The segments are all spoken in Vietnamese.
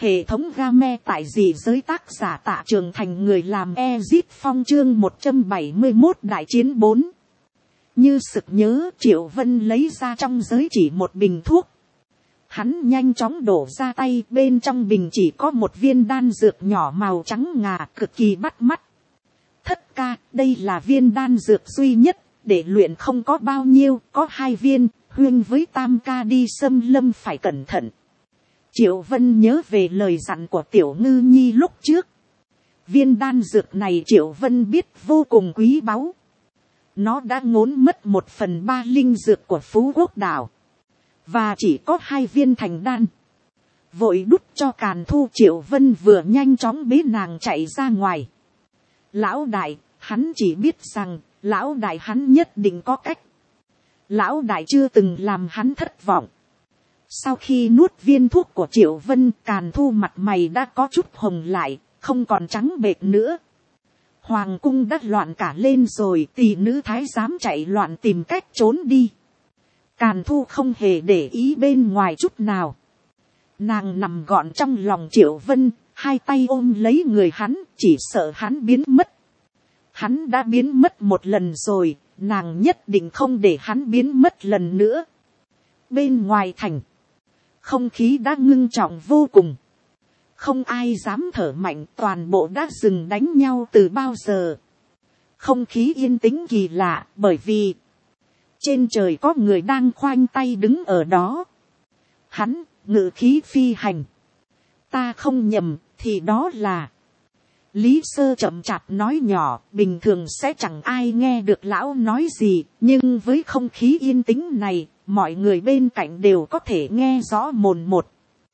Hệ thống game tại dị giới tác giả Tạ Trường Thành, người làm Ezit Phong, chương 171 đại chiến 4. Như sực nhớ, Triệu Vân lấy ra trong giới chỉ một bình thuốc. Hắn nhanh chóng đổ ra tay, bên trong bình chỉ có một viên đan dược nhỏ màu trắng ngà, cực kỳ bắt mắt. Thất ca, đây là viên đan dược duy nhất, để luyện không có bao nhiêu, có 2 viên, huynh với tam ca đi xâm lâm phải cẩn thận. Triệu Vân nhớ về lời dặn của Tiểu Ngư Nhi lúc trước. Viên đan dược này Triệu Vân biết vô cùng quý báu. Nó đã ngốn mất 1/3 linh dược của Phú Quốc đảo. Và chỉ có 2 viên thành đan. Vội đút cho Càn Thu. Triệu Vân vừa nhanh chóng bế nàng chạy ra ngoài. Lão đại, hắn chỉ biết rằng, lão đại hắn nhất định có cách. Lão đại chưa từng làm hắn thất vọng. Sau khi nuốt viên thuốc của Triệu Vân, Càn Thu mặt mày đã có chút hồng lại, không còn trắng bệch nữa. Hoàng cung đã loạn cả lên rồi, tỷ nữ thái giám chạy loạn tìm cách trốn đi. Càn Thu không hề để ý bên ngoài chút nào. Nàng nằm gọn trong lòng Triệu Vân, 2 tay ôm lấy người hắn, chỉ sợ hắn biến mất. Hắn đã biến mất một lần rồi, nàng nhất định không để hắn biến mất lần nữa. Bên ngoài thành, không khí đã ngưng trọng vô cùng. Không ai dám thở mạnh, toàn bộ đã dừng đánh nhau từ bao giờ. Không khí yên tĩnh kỳ lạ, bởi vì trên trời có người đang khoanh tay đứng ở đó. Hắn ngự khí phi hành. Ta không nhầm, thì đó là... Lý Sơ chậm chạp nói nhỏ, bình thường sẽ chẳng ai nghe được lão nói gì, nhưng với không khí yên tĩnh này, mọi người bên cạnh đều có thể nghe rõ mồn một.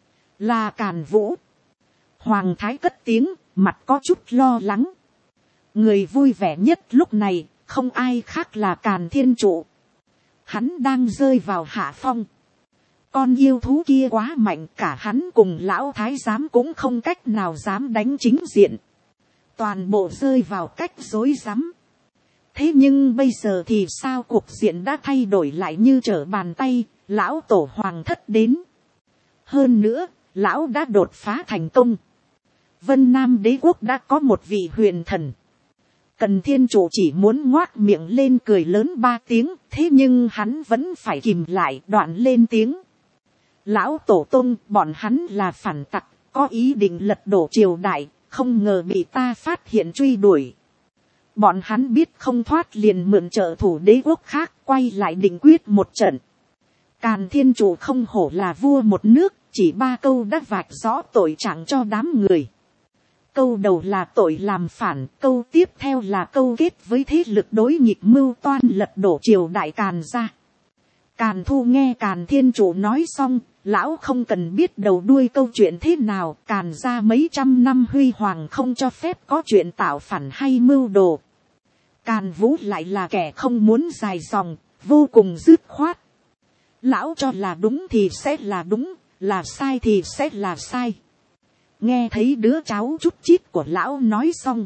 Là Càn Vũ. Hoàng thái cất tiếng, mặt có chút lo lắng. Người vui vẻ nhất lúc này, không ai khác là Càn Thiên Trụ. Hắn đang rơi vào hạ phong. Con yêu thú kia quá mạnh, cả hắn cùng lão thái giám cũng không cách nào dám đánh chính diện. Toàn bộ rơi vào cách rối rắm. Thế nhưng bây giờ thì sao, cuộc diện đã thay đổi lại như trở bàn tay, lão tổ hoàng thất đến. Hơn nữa, lão đã đột phá thành công. Vân Nam đế quốc đã có một vị huyền thần. Cần Thiên Chủ chỉ muốn ngoác miệng lên cười lớn 3 tiếng, thế nhưng hắn vẫn phải kìm lại, đoạn lên tiếng. Lão tổ tông, bọn hắn là phản tặc, có ý định lật đổ triều đại, không ngờ bị ta phát hiện truy đuổi. Bọn hắn biết không thoát liền mượn trợ thủ đế quốc khác, quay lại định quyết một trận. Càn Thiên Chủ không hổ là vua một nước, chỉ 3 câu đã vạch rõ tội trạng cho đám người. Câu đầu là tội làm phản, câu tiếp theo là câu kết với thế lực đối nghịch mưu toan lật đổ triều đại Càn gia. Càn Thu nghe Càn Thiên Chủ nói xong, lão không cần biết đầu đuôi câu chuyện thế nào, Càn gia mấy trăm năm huy hoàng không cho phép có chuyện tạo phản hay mưu đồ. Càn Vũ lại là kẻ không muốn dài dòng, vô cùng dứt khoát. Lão cho là đúng thì sẽ là đúng, là sai thì sẽ là sai. Nghe thấy đứa cháu chút chít của lão nói xong,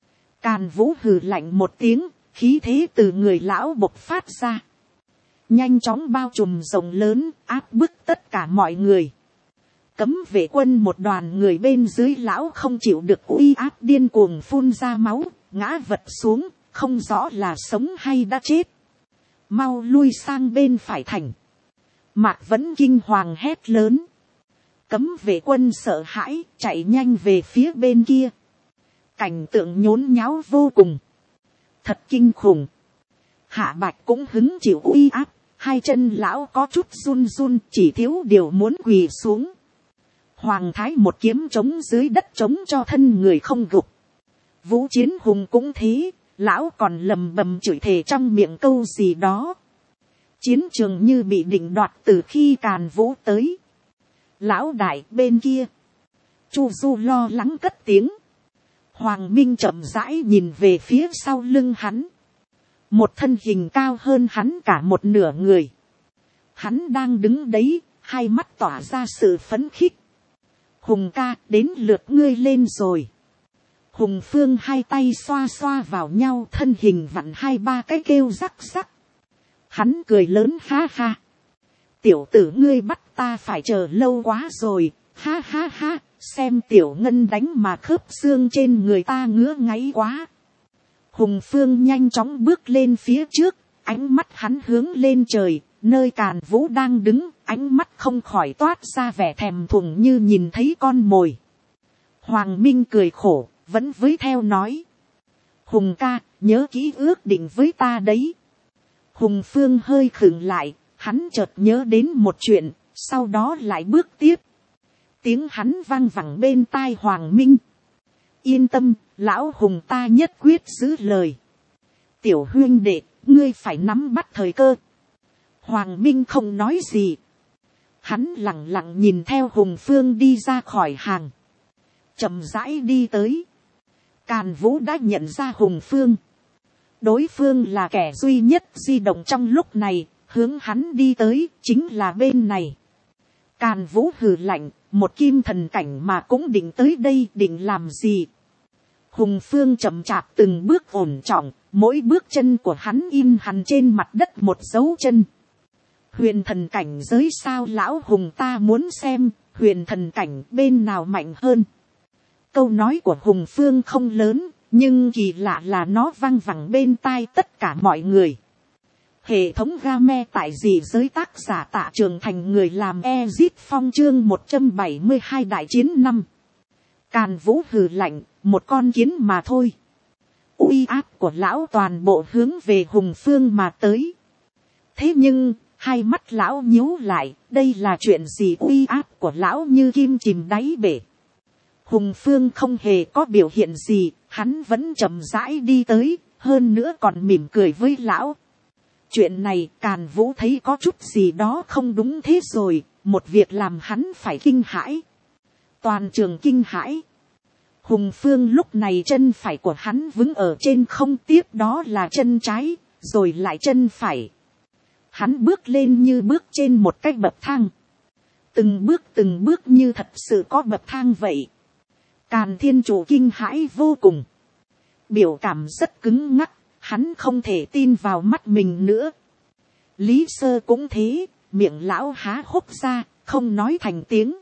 Càn Vũ hừ lạnh một tiếng, khí thế từ người lão bộc phát ra. Nhanh chóng bao trùm rộng lớn, áp bức tất cả mọi người. Cấm vệ quân một đoàn người bên dưới lão không chịu được uy áp điên cuồng phun ra máu, ngã vật xuống, không rõ là sống hay đã chết. Mau lui sang bên phải thành. Mạc Vẫn kinh hoàng hét lớn. Cấm vệ quân sợ hãi, chạy nhanh về phía bên kia. Cảnh tượng nhốn nháo vô cùng. Thật kinh khủng. Hạ Bạch cũng hứng chịu uy áp. 2 chân lão có chút run run, chỉ thiếu điều muốn quỳ xuống. Hoàng thái một kiếm trống dưới đất trống cho thân người không gục. Vũ Chiến Hùng cũng thế, lão còn lầm bầm chửi thề trong miệng câu gì đó. Chiến trường như bị định đoạt từ khi Càn Vũ tới. Lão đại bên kia, Chu Du lo lắng cất tiếng. Hoàng Minh chậm rãi nhìn về phía sau lưng hắn. Một thân hình cao hơn hắn cả một nửa người. Hắn đang đứng đấy, 2 mắt tỏa ra sự phấn khích. Hùng ca, đến lượt ngươi lên rồi. Hùng Phương 2 tay xoa xoa vào nhau, thân hình vặn 2-3 cái kêu rắc rắc. Hắn cười lớn ha ha. Tiểu tử ngươi bắt ta phải chờ lâu quá rồi, Ha ha ha, xem tiểu ngân đánh mà khớp xương trên người ta ngứa ngáy quá. Hùng Phương nhanh chóng bước lên phía trước, ánh mắt hắn hướng lên trời, nơi Càn Vũ đang đứng, ánh mắt không khỏi toát ra vẻ thèm thuồng như nhìn thấy con mồi. Hoàng Minh cười khổ, vẫn với theo nói. Hùng ca, nhớ kỹ ước định với ta đấy. Hùng Phương hơi khựng lại, hắn chợt nhớ đến một chuyện, sau đó lại bước tiếp. Tiếng hắn vang vẳng bên tai Hoàng Minh. Yên tâm, lão Hùng ta nhất quyết giữ lời. Tiểu huynh đệ, ngươi phải nắm bắt thời cơ. Hoàng Minh không nói gì. Hắn lặng lặng nhìn theo Hùng Phương đi ra khỏi hàng. Chậm rãi đi tới. Càn Vũ đã nhận ra Hùng Phương. Đối phương là kẻ duy nhất di động trong lúc này, hướng hắn đi tới, chính là bên này. Càn Vũ hừ lạnh, một kim thần cảnh mà cũng định tới đây, định làm gì? Hùng Phương chậm chạp từng bước ổn trọng, mỗi bước chân của hắn in hằn trên mặt đất một dấu chân. Huyền thần cảnh giới sao lão Hùng ta muốn xem, huyền thần cảnh bên nào mạnh hơn? Câu nói của Hùng Phương không lớn, nhưng kỳ lạ là nó vang vẳng bên tai tất cả mọi người. Hệ thống game tại dị giới, tác giả Tạ Trường Thành, người làm Ezit Phong, chương 172 đại chiến 5. Càn Vũ hừ lạnh, một con kiến mà thôi. Uy áp của lão toàn bộ hướng về Hùng Phương mà tới. Thế nhưng, hai mắt lão nhíu lại, đây là chuyện gì? Uy áp của lão như kim chìm đáy bể. Hùng Phương không hề có biểu hiện gì, hắn vẫn chậm rãi đi tới, hơn nữa còn mỉm cười với lão. Chuyện này Càn Vũ thấy có chút gì đó không đúng thế rồi, một việc làm hắn phải kinh hãi. Toàn trường kinh hãi. Hùng Phương lúc này chân phải của hắn vững ở trên không, tiếp đó là chân trái, rồi lại chân phải. Hắn bước lên như bước trên một cái bậc thang. Từng bước như thật sự có bậc thang vậy. Càn Thiên Chủ kinh hãi vô cùng. Biểu cảm rất cứng ngắc, hắn không thể tin vào mắt mình nữa. Lý Sơ cũng thế, miệng lão há hốc ra, không nói thành tiếng.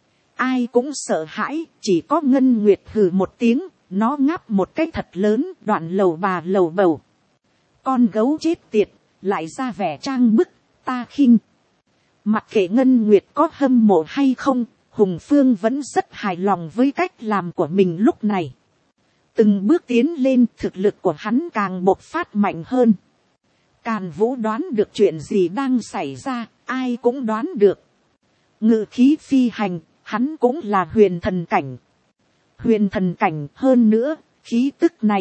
Ai cũng sợ hãi, chỉ có Ngân Nguyệt hừ một tiếng, nó ngáp một cái thật lớn, đoạn lầu bà lầu bầu. Con gấu chết tiệt, lại ra vẻ trang bức, ta khinh. Mặc kệ Ngân Nguyệt có hâm mộ hay không, Hùng Phương vẫn rất hài lòng với cách làm của mình lúc này. Từng bước tiến lên, thực lực của hắn càng bộc phát mạnh hơn. Càn Vũ đoán được chuyện gì đang xảy ra, ai cũng đoán được. Ngự khí phi hành, hắn cũng là huyền thần cảnh. Huyền thần cảnh hơn nữa, khí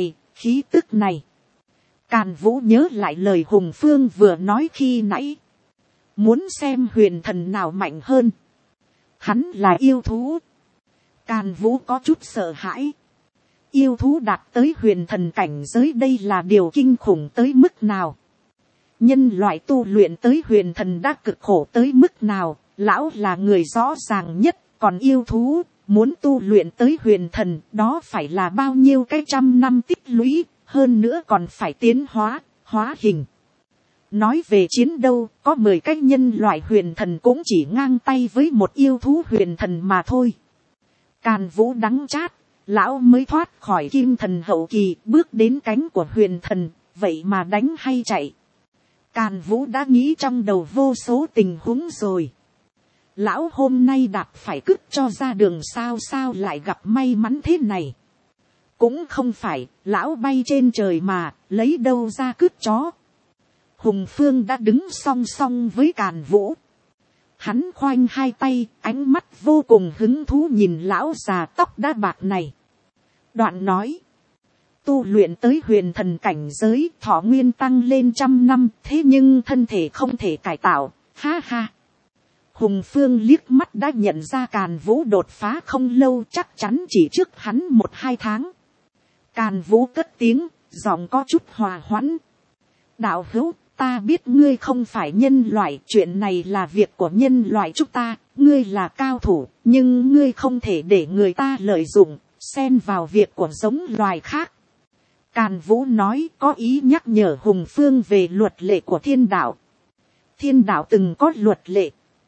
tức này. Càn Vũ nhớ lại lời Hùng Phương vừa nói khi nãy. Muốn xem huyền thần nào mạnh hơn. Hắn là yêu thú. Càn Vũ có chút sợ hãi. Yêu thú đạt tới huyền thần cảnh giới, đây là điều kinh khủng tới mức nào. Nhân loại tu luyện tới huyền thần đã cực khổ tới mức nào, lão là người rõ ràng nhất. Còn yêu thú, muốn tu luyện tới huyền thần, đó phải là bao nhiêu cái trăm năm tích lũy, hơn nữa còn phải tiến hóa hình. Nói về chiến đâu, có 10 cái nhân loại huyền thần cũng chỉ ngang tay với một yêu thú huyền thần mà thôi. Càn Vũ đắng chát, lão mới thoát khỏi kim thần hậu kỳ, bước đến cánh của huyền thần, vậy mà đánh hay chạy. Càn Vũ đã nghĩ trong đầu vô số tình huống rồi. Lão hôm nay đạp phải cứt cho ra đường, sao lại gặp may mắn thế này. Cũng không phải, lão bay trên trời mà, lấy đâu ra cứt chó. Hùng Phương đã đứng song song với Càn Vũ. Hắn khoanh hai tay, ánh mắt vô cùng hứng thú nhìn lão già tóc đã bạc này. Đoạn nói, tu luyện tới huyền thần cảnh giới, thọ nguyên tăng lên 100 năm, thế nhưng thân thể không thể cải tạo, ha ha. Hùng Phương liếc mắt đã nhận ra Càn Vũ đột phá không lâu, chắc chắn chỉ trước hắn 1-2 tháng. Càn Vũ cất tiếng, giọng có chút hòa hoãn. Đạo hữu, ta biết ngươi không phải nhân loại, chuyện này là việc của nhân loại chúng ta, ngươi là cao thủ, nhưng ngươi không thể để người ta lợi dụng, xen vào việc của giống loài khác. Càn Vũ nói, có ý nhắc nhở Hùng Phương về luật lệ của thiên đạo. Thiên đạo từng có luật lệ.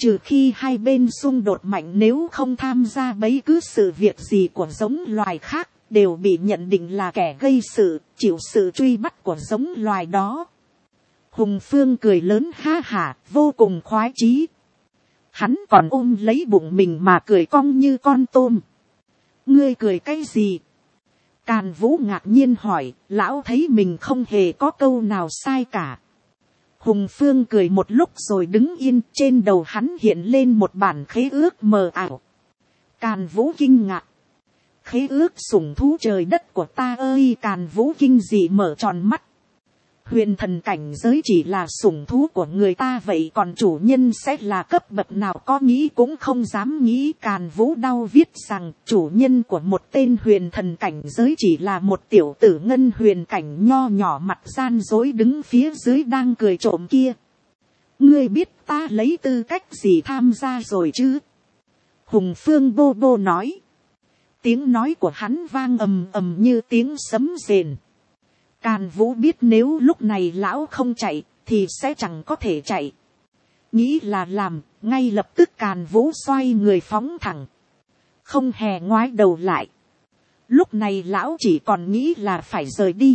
Trừ khi hai bên xung đột mạnh, nếu không tham gia bất cứ sự việc gì của giống loài khác, đều bị nhận định là kẻ gây sự, chịu sự truy bắt của giống loài đó. Hùng Phương cười lớn ha hả, vô cùng khoái chí. Hắn còn ôm lấy bụng mình mà cười cong như con tôm. Ngươi cười cái gì? Càn Vũ ngạc nhiên hỏi, lão thấy mình không hề có câu nào sai cả. Hùng Phương cười một lúc rồi đứng yên, trên đầu hắn hiện lên một bản khế ước mờ ảo. Càn Vũ kinh ngạc. Khế ước sủng thú trời đất của ta ơi! Càn Vũ kinh dị mở tròn mắt. Huyền thần cảnh giới chỉ là sủng thú của người ta, vậy còn chủ nhân sẽ là cấp bậc nào? Có nghĩ cũng không dám nghĩ. Càn Vũ đau viết rằng chủ nhân của một tên huyền thần cảnh giới chỉ là một tiểu tử ngân huyền cảnh nho nhỏ, mặt gian dối đứng phía dưới đang cười trộm kia. Ngươi biết ta lấy tư cách gì tham gia rồi chứ? Hùng Phương bô bô nói. Tiếng nói của hắn vang ầm ầm như tiếng sấm rền. Càn Vũ biết nếu lúc này lão không chạy thì sẽ chẳng có thể chạy. Nghĩ là làm, ngay lập tức Càn Vũ xoay người phóng thẳng, không hề ngoái đầu lại. Lúc này lão chỉ còn nghĩ là phải rời đi.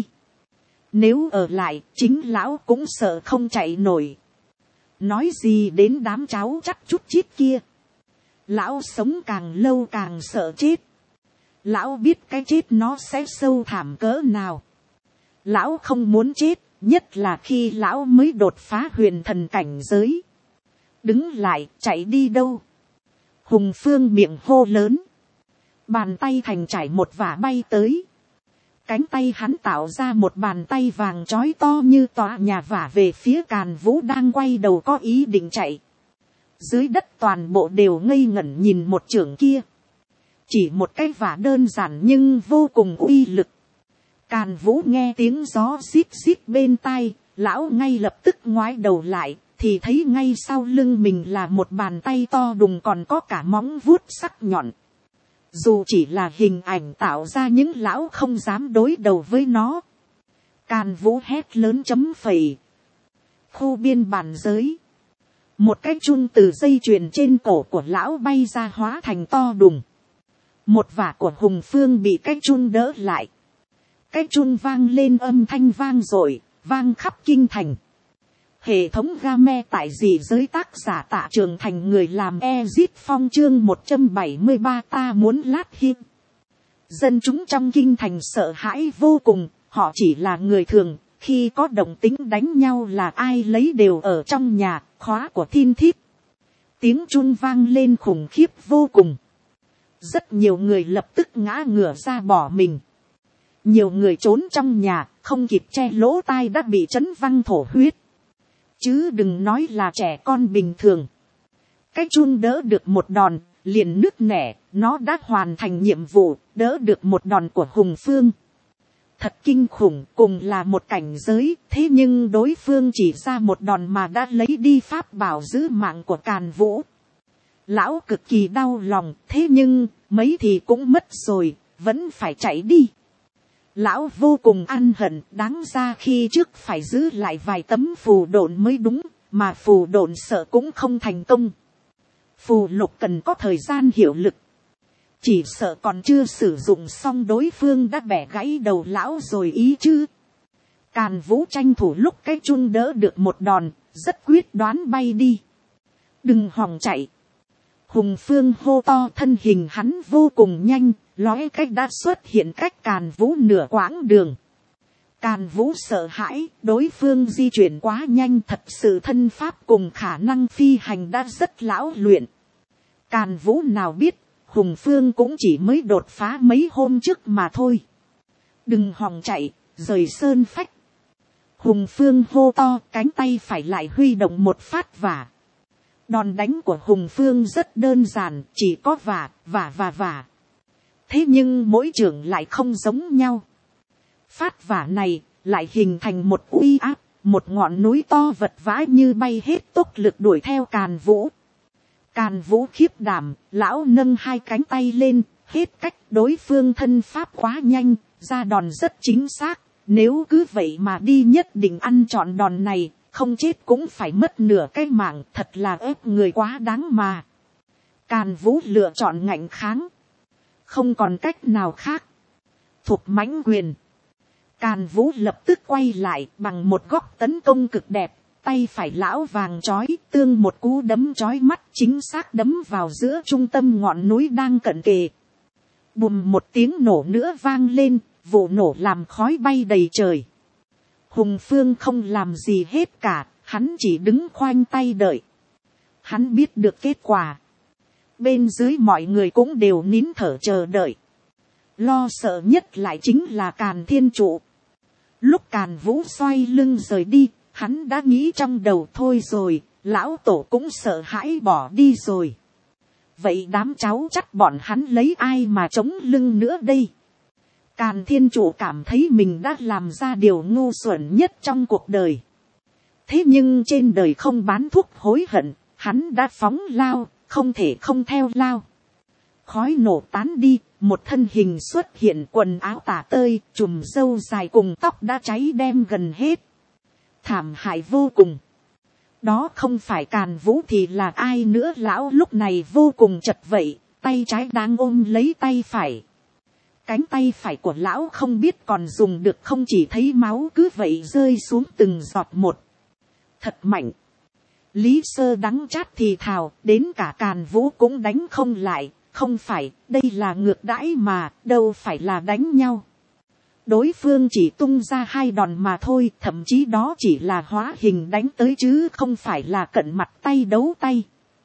Nếu ở lại, chính lão cũng sợ không chạy nổi. Nói gì đến đám cháu chắc chút chít kia. Lão sống càng lâu càng sợ chết. Lão biết cái chết nó sẽ sâu thảm cỡ nào. Lão không muốn chết, nhất là khi lão mới đột phá huyền thần cảnh giới. Đứng lại, chạy đi đâu? Hùng Phương miệng hô lớn. Bàn tay thành trải một vả bay tới. Cánh tay hắn tạo ra một bàn tay vàng chói to như tòa nhà vả về phía Càn Vũ đang quay đầu có ý định chạy. Dưới đất toàn bộ đều ngây ngẩn nhìn một chưởng kia. Chỉ một cái vả đơn giản nhưng vô cùng uy lực. Càn Vũ nghe tiếng gió xít xít bên tai, lão ngay lập tức ngoái đầu lại, thì thấy ngay sau lưng mình là một bàn tay to đùng còn có cả móng vuốt sắc nhọn. Dù chỉ là hình ảnh tạo ra, những lão không dám đối đầu với nó. Càn Vũ hét lớn chấm phẩy. Khu biên bản giới. Một cái chun từ dây chuyền trên cổ của lão bay ra hóa thành to đùng. Một vả của Hùng Phương bị cái chun đỡ lại. Cái chun vang lên âm thanh vang dội, vang khắp kinh thành. Hệ thống game tại dị giới, tác giả Tạ Trường Thành, người làm Ezit Phong, chương 173 ta muốn lát hip. Dân chúng trong kinh thành sợ hãi vô cùng, họ chỉ là người thường, khi có động tính đánh nhau là ai lấy đều ở trong nhà, khóa của thiên thiếp. Tiếng chun vang lên khủng khiếp vô cùng. Rất nhiều người lập tức ngã ngửa ra bỏ mình. Nhiều người trốn trong nhà, không kịp che lỗ tai đã bị chấn văng thổ huyết. Chứ đừng nói là trẻ con bình thường. Cái chun đỡ được một đòn, liền nứt nẻ, nó đã hoàn thành nhiệm vụ, đỡ được một đòn của Hùng Phương. Thật kinh khủng, cùng là một cảnh giới, thế nhưng đối phương chỉ ra một đòn mà đã lấy đi pháp bảo giữ mạng của Càn Vũ. Lão cực kỳ đau lòng, thế nhưng, mấy thì cũng mất rồi, vẫn phải chạy đi. Lão vô cùng ăn hận, đáng ra khi trước phải giữ lại vài tấm phù độn mới đúng, mà phù độn sợ cũng không thành công. Phù lục cần có thời gian hiệu lực. Chỉ sợ còn chưa sử dụng xong đối phương đã bẻ gãy đầu lão rồi ý chứ. Càn Vũ tranh thủ lúc cái chun đỡ được một đòn, rất quyết đoán bay đi. Đừng hòng chạy. Hùng Phương hô to, thân hình hắn vô cùng nhanh, lóe cách đã xuất hiện cách Càn Vũ nửa quãng đường. Càn Vũ sợ hãi, đối phương di chuyển quá nhanh, thật sự thân pháp cùng khả năng phi hành đã rất lão luyện. Càn Vũ nào biết, Hùng Phương cũng chỉ mới đột phá mấy hôm trước mà thôi. Đừng hòng chạy, rời sơn phách. Hùng Phương hô to, cánh tay phải lại huy động một phát vả. Đòn đánh của Hùng Phương rất đơn giản, chỉ có vả. Thế nhưng mỗi chưởng lại không giống nhau. Phát vả này lại hình thành một uy áp, một ngọn núi to vật vã như bay hết tốc lực đuổi theo Càn Vũ. Càn Vũ khiếp đảm, lão nâng hai cánh tay lên, hết cách, đối phương thân pháp quá nhanh, ra đòn rất chính xác. Nếu cứ vậy mà đi nhất định ăn trọn đòn này, không chết cũng phải mất nửa cái mạng, thật là ép người quá đáng mà. Càn Vũ lựa chọn ngạnh kháng, không còn cách nào khác. Thục mãnh quyền, Càn Vũ lập tức quay lại bằng một góc tấn công cực đẹp, tay phải lão vàng chói tương một cú đấm chói mắt chính xác đấm vào giữa trung tâm ngọn núi đang cận kề. Bùm một tiếng nổ nữa vang lên, vụ nổ làm khói bay đầy trời. Hùng Phương không làm gì hết cả, hắn chỉ đứng khoanh tay đợi. Hắn biết được kết quả. Bên dưới mọi người cũng đều nín thở chờ đợi. Lo sợ nhất lại chính là Càn Thiên Trụ. Lúc Càn Vũ xoay lưng rời đi, hắn đã nghĩ trong đầu thôi rồi, lão tổ cũng sợ hãi bỏ đi rồi. Vậy đám cháu chắc bọn hắn lấy ai mà chống lưng nữa đây? Càn Thiên Trụ cảm thấy mình đã làm ra điều ngu xuẩn nhất trong cuộc đời. Thế nhưng trên đời không bán thuốc hối hận, hắn đã phóng lao, không thể không theo lao. Khói nổ tán đi, một thân hình xuất hiện, quần áo tả tơi, chùm râu dài cùng tóc đã cháy đen gần hết. Thảm hại vô cùng. Đó không phải Càn Vũ thì là ai nữa? Lão lúc này vô cùng chật vậy, tay trái đang ôm lấy tay phải. Cánh tay phải của lão không biết còn dùng được không, chỉ thấy máu cứ vậy rơi xuống từng giọt một. Thật mạnh. Lý Sơ đắng chát thì thào, đến cả Càn Vũ cũng đánh không lại. Không phải, đây là ngược đãi mà, đâu phải là đánh nhau. Đối phương chỉ tung ra 2 đòn mà thôi, thậm chí đó chỉ là hóa hình đánh tới chứ không phải là cận mặt tay đấu tay.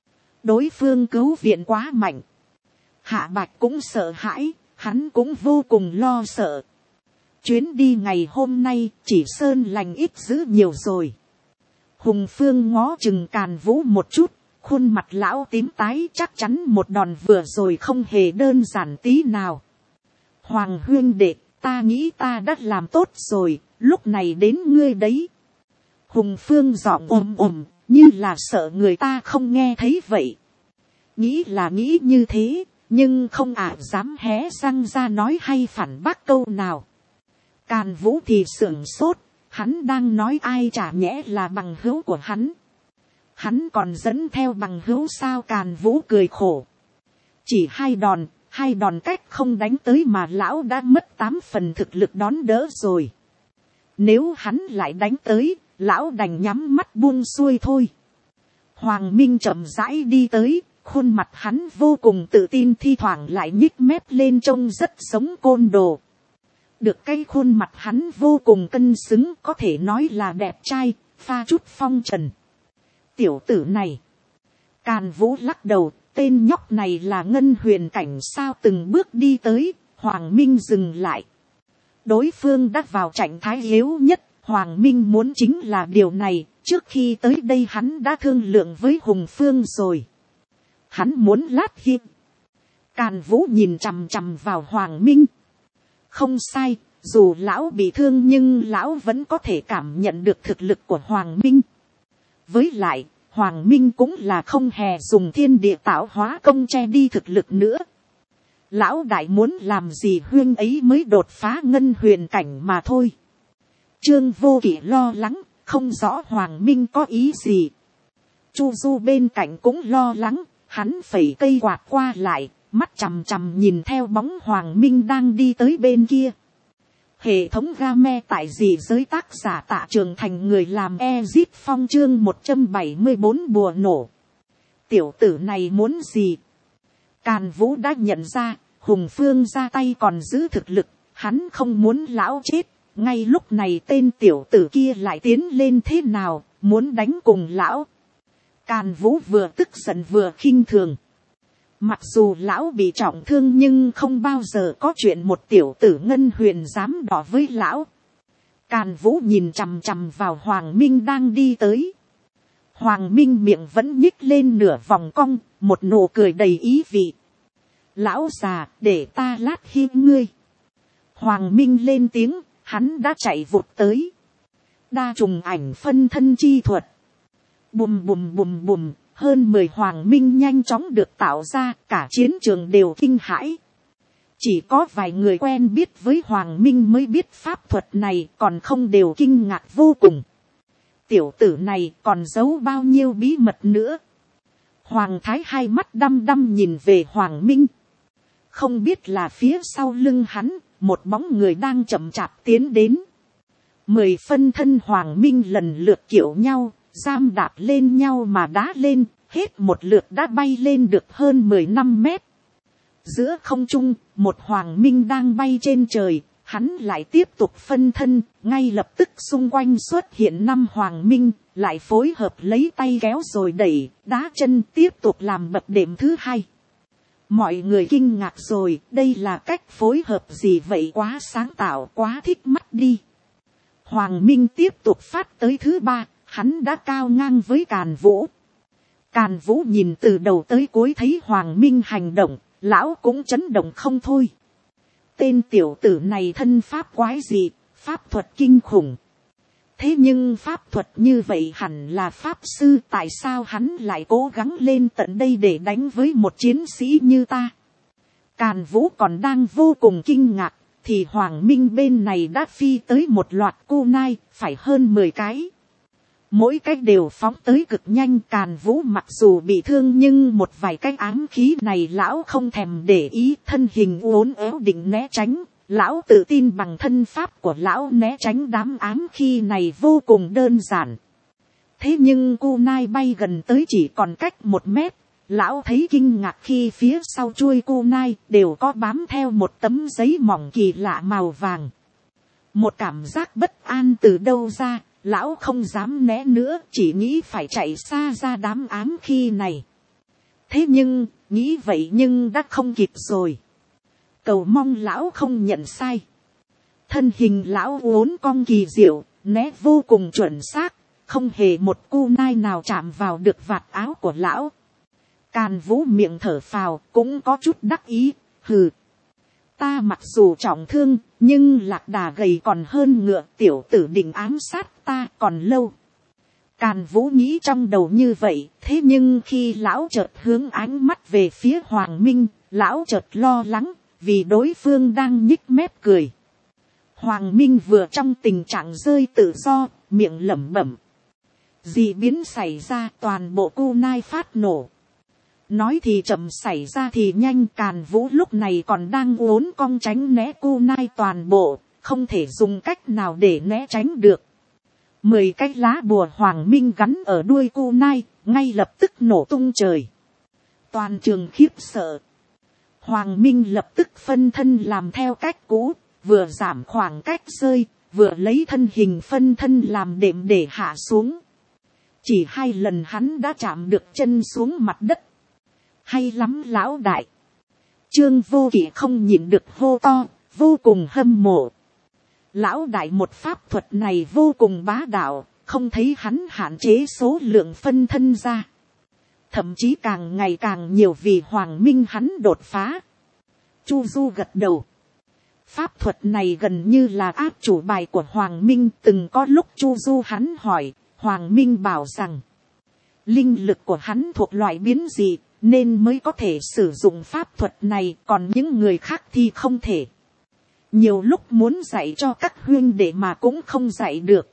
Đối phương cứu viện quá mạnh. Hạ Bạch cũng sợ hãi, hắn cũng vô cùng lo sợ. Chuyến đi ngày hôm nay chỉ sơn lành ít dữ nhiều rồi. Hùng Phương ngó chừng Càn Vũ một chút, khuôn mặt lão tím tái, chắc chắn một đòn vừa rồi không hề đơn giản tí nào. Hoàng huynh đệ, ta nghĩ ta đã làm tốt rồi, lúc này đến ngươi đấy. Hùng Phương giọng ồm, như là sợ người ta không nghe thấy vậy. Nghĩ là nghĩ như thế, nhưng không dám hé răng ra nói hay phản bác câu nào. Càn Vũ thì sửng sốt, hắn đang nói ai chả nhẽ là bằng hữu của hắn. Hắn còn dẫn theo bằng hữu sao? Càn Vũ cười khổ. Chỉ 2 đòn cách không đánh tới mà lão đã mất 8 phần thực lực đón đỡ rồi. Nếu hắn lại đánh tới, lão đành nhắm mắt buông xuôi thôi. Hoàng Minh chậm rãi đi tới, khuôn mặt hắn vô cùng tự tin, thi thoảng lại nhích mép lên trông rất giống côn đồ. Được cái khuôn mặt hắn vô cùng cân xứng, có thể nói là đẹp trai, pha chút phong trần. Tiểu tử này. Càn Vũ lắc đầu, tên nhóc này là Ngân Huyền cảnh sao? Từng bước đi tới, Hoàng Minh dừng lại. Đối phương đã vào trạng thái yếu nhất, Hoàng Minh muốn chính là điều này, trước khi tới đây hắn đã thương lượng với Hùng Phương rồi. Hắn muốn lát hiếp. Càn Vũ nhìn chằm chằm vào Hoàng Minh. Không sai, dù lão bị thương nhưng lão vẫn có thể cảm nhận được thực lực của Hoàng Minh. Với lại, Hoàng Minh cũng là không hề dùng thiên địa tạo hóa công che đi thực lực nữa. Lão đại muốn làm gì huyên ấy mới đột phá Ngân Huyền cảnh mà thôi. Trương Vô Kỵ lo lắng, không rõ Hoàng Minh có ý gì. Chu Du bên cạnh cũng lo lắng, hắn phẩy cây quạt qua lại, mắt chằm chằm nhìn theo bóng Hoàng Minh đang đi tới bên kia. Hệ thống game tại gì giới tác giả Tạ Trường Thành, người làm Ezit Phong, chương 174 bùa nổ. Tiểu tử này muốn gì? Càn Vũ đã nhận ra, Hùng Phương ra tay còn giữ thực lực, hắn không muốn lão chết. Ngay lúc này tên tiểu tử kia lại tiến lên thế nào, muốn đánh cùng lão. Càn Vũ vừa tức giận vừa khinh thường. Mặc dù lão bị trọng thương nhưng không bao giờ có chuyện một tiểu tử Ngân Huyền dám đỏ với lão. Càn Vũ nhìn chằm chằm vào Hoàng Minh đang đi tới. Hoàng Minh miệng vẫn nhích lên nửa vòng cong, một nụ cười đầy ý vị. Lão già, để ta lát hi ngươi. Hoàng Minh lên tiếng, hắn đã chạy vụt tới. Đa trùng ảnh phân thân chi thuật. Bùm bùm bùm bùm. Hơn 10 Hoàng Minh nhanh chóng được tạo ra, cả chiến trường đều kinh hãi. Chỉ có vài người quen biết với Hoàng Minh mới biết pháp thuật này, còn không đều kinh ngạc vô cùng. tiểu tử này còn giấu bao nhiêu bí mật nữa. Hoàng thái hai mắt đăm đăm nhìn về Hoàng Minh. Không biết là phía sau lưng hắn, một bóng người đang chậm chạp tiến đến. 10 phân thân Hoàng Minh lần lượt kiểu nhau, giam đạp lên nhau mà đá lên, hết một lượt đã bay lên được hơn 15 mét. Giữa không trung, một Hoàng Minh đang bay trên trời, hắn lại tiếp tục phân thân, ngay lập tức xung quanh xuất hiện 5 Hoàng Minh, lại phối hợp lấy tay kéo rồi đẩy, đá chân tiếp tục làm bậc đệm thứ hai. Mọi người kinh ngạc rồi, đây là cách phối hợp gì vậy, quá sáng tạo, quá thích mắt đi. Hoàng Minh tiếp tục phát tới thứ 3, hắn đã cao ngang với Càn Vũ. Càn Vũ nhìn từ đầu tới cuối thấy Hoàng Minh hành động, lão cũng chấn động không thôi. Tên tiểu tử này thân pháp quái dị, pháp thuật kinh khủng. Thế nhưng pháp thuật như vậy hẳn là pháp sư, tại sao hắn lại cố gắng lên tận đây để đánh với một chiến sĩ như ta? Càn Vũ còn đang vô cùng kinh ngạc, thì Hoàng Minh bên này đã phi tới một loạt cô nai, phải hơn 10 cái. Mỗi cái đều phóng tới cực nhanh. Càn Vũ mặc dù bị thương nhưng một vài cái ám khí này lão không thèm để ý, thân hình uốn éo định né tránh. Lão tự tin bằng thân pháp của lão né tránh đám ám khí này vô cùng đơn giản. Thế nhưng cô nai bay gần tới chỉ còn cách 1 mét. Lão thấy kinh ngạc khi phía sau chuôi cô nai đều có bám theo một tấm giấy mỏng kỳ lạ màu vàng. Một cảm giác bất an từ đâu ra, lão không dám né nữa, chỉ nghĩ phải chạy xa ra đám ám khí này. Thế nhưng, nghĩ vậy nhưng đã không kịp rồi. Cầu mong lão không nhận sai. Thân hình lão uốn cong kỳ diệu, né vô cùng chuẩn xác, không hề một cô nai nào chạm vào được vạt áo của lão. Càn Vũ miệng thở phào, cũng có chút đắc ý, hừ. Ta mặc dù trọng thương, nhưng lạc đà gầy còn hơn ngựa, tiểu tử định ám sát ta còn lâu. Càn Vũ nghĩ trong đầu như vậy, thế nhưng khi lão chợt hướng ánh mắt về phía Hoàng Minh, lão chợt lo lắng, vì đối phương đang nhích mép cười. Hoàng Minh vừa trong tình trạng rơi tự do, miệng lẩm bẩm. Dị biến xảy ra, toàn bộ cô nai phát nổ. Nói thì chậm xảy ra thì nhanh, Càn Vũ lúc này còn đang uốn cong tránh né cô nai toàn bộ, không thể dùng cách nào để né tránh được. 10 cái lá bùa Hoàng Minh gắn ở đuôi cô nai, ngay lập tức nổ tung trời. Toàn trường khiếp sợ. Hoàng Minh lập tức phân thân làm theo cách cũ, vừa giảm khoảng cách rơi, vừa lấy thân hình phân thân làm đệm để hạ xuống. Chỉ 2 lần hắn đã chạm được chân xuống mặt đất. Hay lắm lão đại. Trương Vô Kỵ không nhịn được hô to, vô cùng hâm mộ. Lão đại một pháp thuật này vô cùng bá đạo, không thấy hắn hạn chế số lượng phân thân ra. Thậm chí càng ngày càng nhiều vì Hoàng Minh hắn đột phá. Chu Du gật đầu. Pháp thuật này gần như là áp chủ bài của Hoàng Minh. Từng có lúc Chu Du hắn hỏi, Hoàng Minh bảo rằng linh lực của hắn thuộc loại biến dị, nên mới có thể sử dụng pháp thuật này, còn những người khác thì không thể. Nhiều lúc muốn dạy cho các huynh đệ mà cũng không dạy được.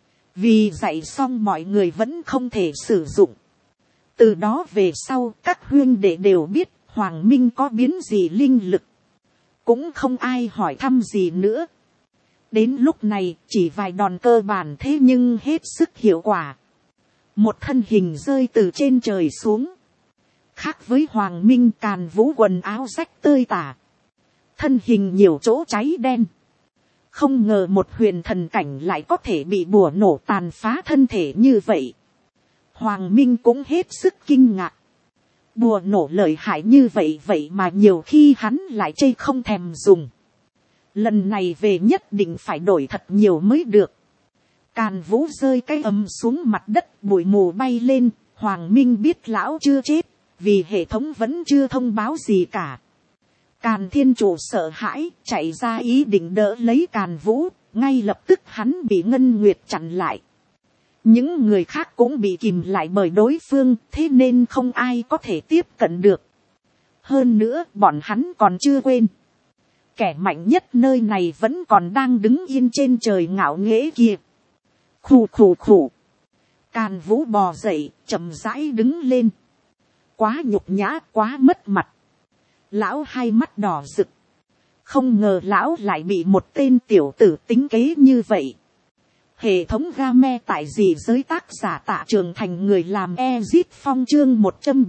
Vì dạy xong mọi người vẫn không thể sử dụng. Từ đó về sau các huynh đệ đều biết Hoàng Minh có biến gì linh lực. Cũng không ai hỏi thăm gì nữa. Đến lúc này chỉ vài đòn cơ bản thế nhưng hết sức hiệu quả. Một thân hình rơi từ trên trời xuống. Khác với Hoàng Minh, Càn Vũ quần áo rách tơi tả. Thân hình nhiều chỗ cháy đen. Không ngờ một huyền thần cảnh lại có thể bị bùa nổ tàn phá thân thể như vậy. Hoàng Minh cũng hết sức kinh ngạc. Bùa nổ lợi hại như vậy vậy mà nhiều khi hắn lại chê không thèm dùng. Lần này về nhất định phải đổi thật nhiều mới được. Càn Vũ rơi cái ầm xuống mặt đất, bụi mù bay lên. Hoàng Minh biết lão chưa chết, vì hệ thống vẫn chưa thông báo gì cả. Càn Thiên Chủ sợ hãi, chạy ra ý định đỡ lấy Càn Vũ, ngay lập tức hắn bị Ngân Nguyệt chặn lại. Những người khác cũng bị kìm lại bởi đối phương, thế nên không ai có thể tiếp cận được. Hơn nữa, bọn hắn còn chưa quên. Kẻ mạnh nhất nơi này vẫn còn đang đứng yên trên trời ngạo nghễ kia. Khủ khủ khủ. Càn Vũ bò dậy, chậm rãi đứng lên. Quá nhục nhã, quá mất mặt. Lão hai mắt đỏ rực. Không ngờ lão lại bị một tên tiểu tử tính kế như vậy. Hệ thống game tại gì giới tác giả Tạ Trường Thành người làm Ezit Phong chương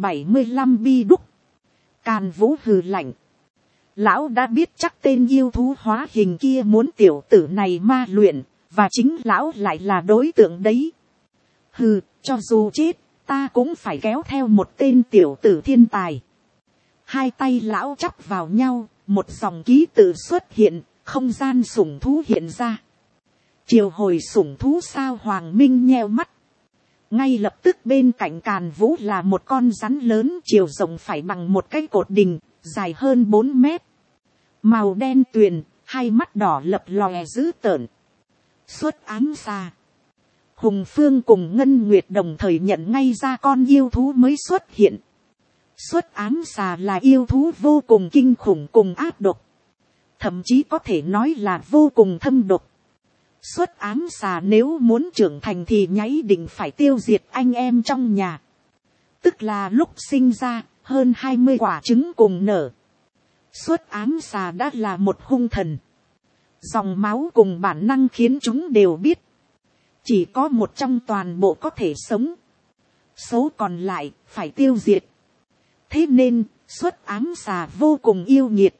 175 bi đúc. Càn Vũ hừ lạnh. Lão đã biết chắc tên yêu thú hóa hình kia muốn tiểu tử này ma luyện, và chính lão lại là đối tượng đấy. Hừ, cho dù chết, ta cũng phải kéo theo một tên tiểu tử thiên tài. Hai tay lão chắp vào nhau, một dòng ký tự xuất hiện, không gian sủng thú hiện ra. Triều hồi sủng thú sao Hoàng Minh nheo mắt. Ngay lập tức bên cạnh Càn Vũ là một con rắn lớn chiều rộng phải bằng một cái cột đình, dài hơn 4 mét. Màu đen tuyền, hai mắt đỏ lập lòe dữ tợn. Xuất ám xà. Hùng Phương cùng Ngân Nguyệt đồng thời nhận ngay ra con yêu thú mới xuất hiện. Xuất ám xà là yêu thú vô cùng kinh khủng cùng ác độc. Thậm chí có thể nói là vô cùng thâm độc. Xuất ám xà nếu muốn trưởng thành thì nháy định phải tiêu diệt anh em trong nhà. Tức là lúc sinh ra, hơn 20 quả trứng cùng nở. Xuất ám xà đã là một hung thần. Dòng máu cùng bản năng khiến chúng đều biết. Chỉ có một trong toàn bộ có thể sống. Số còn lại phải tiêu diệt. Thế nên, xuất ám xà vô cùng yêu nghiệt.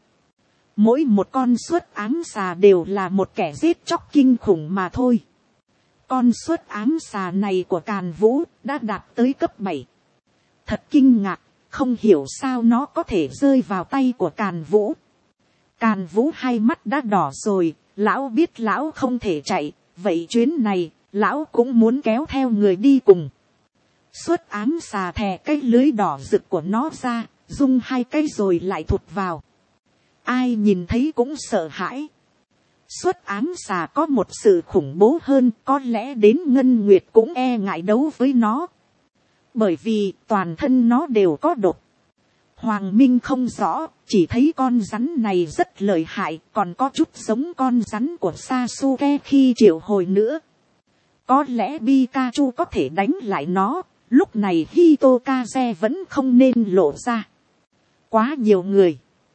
Mỗi một con xuất ám xà đều là một kẻ giết chóc kinh khủng mà thôi. Con xuất ám xà này của Càn Vũ đã đạt tới cấp 7. Thật kinh ngạc, không hiểu sao nó có thể rơi vào tay của Càn Vũ. Càn Vũ hai mắt đã đỏ rồi, lão biết lão không thể chạy, vậy chuyến này, lão cũng muốn kéo theo người đi cùng. Xuất ám xà thè cái lưới đỏ rực của nó ra, dung hai cái rồi lại thụt vào. Ai nhìn thấy cũng sợ hãi. Xuất ám xà có một sự khủng bố hơn, có lẽ đến Ngân Nguyệt cũng e ngại đấu với nó. Bởi vì toàn thân nó đều có độc. Hoàng Minh không rõ, chỉ thấy con rắn này rất lợi hại, còn có chút giống con rắn của Sasuke khi triệu hồi nữa. Có lẽ Pikachu có thể đánh lại nó, lúc này Hitokaze vẫn không nên lộ ra. Quá nhiều người.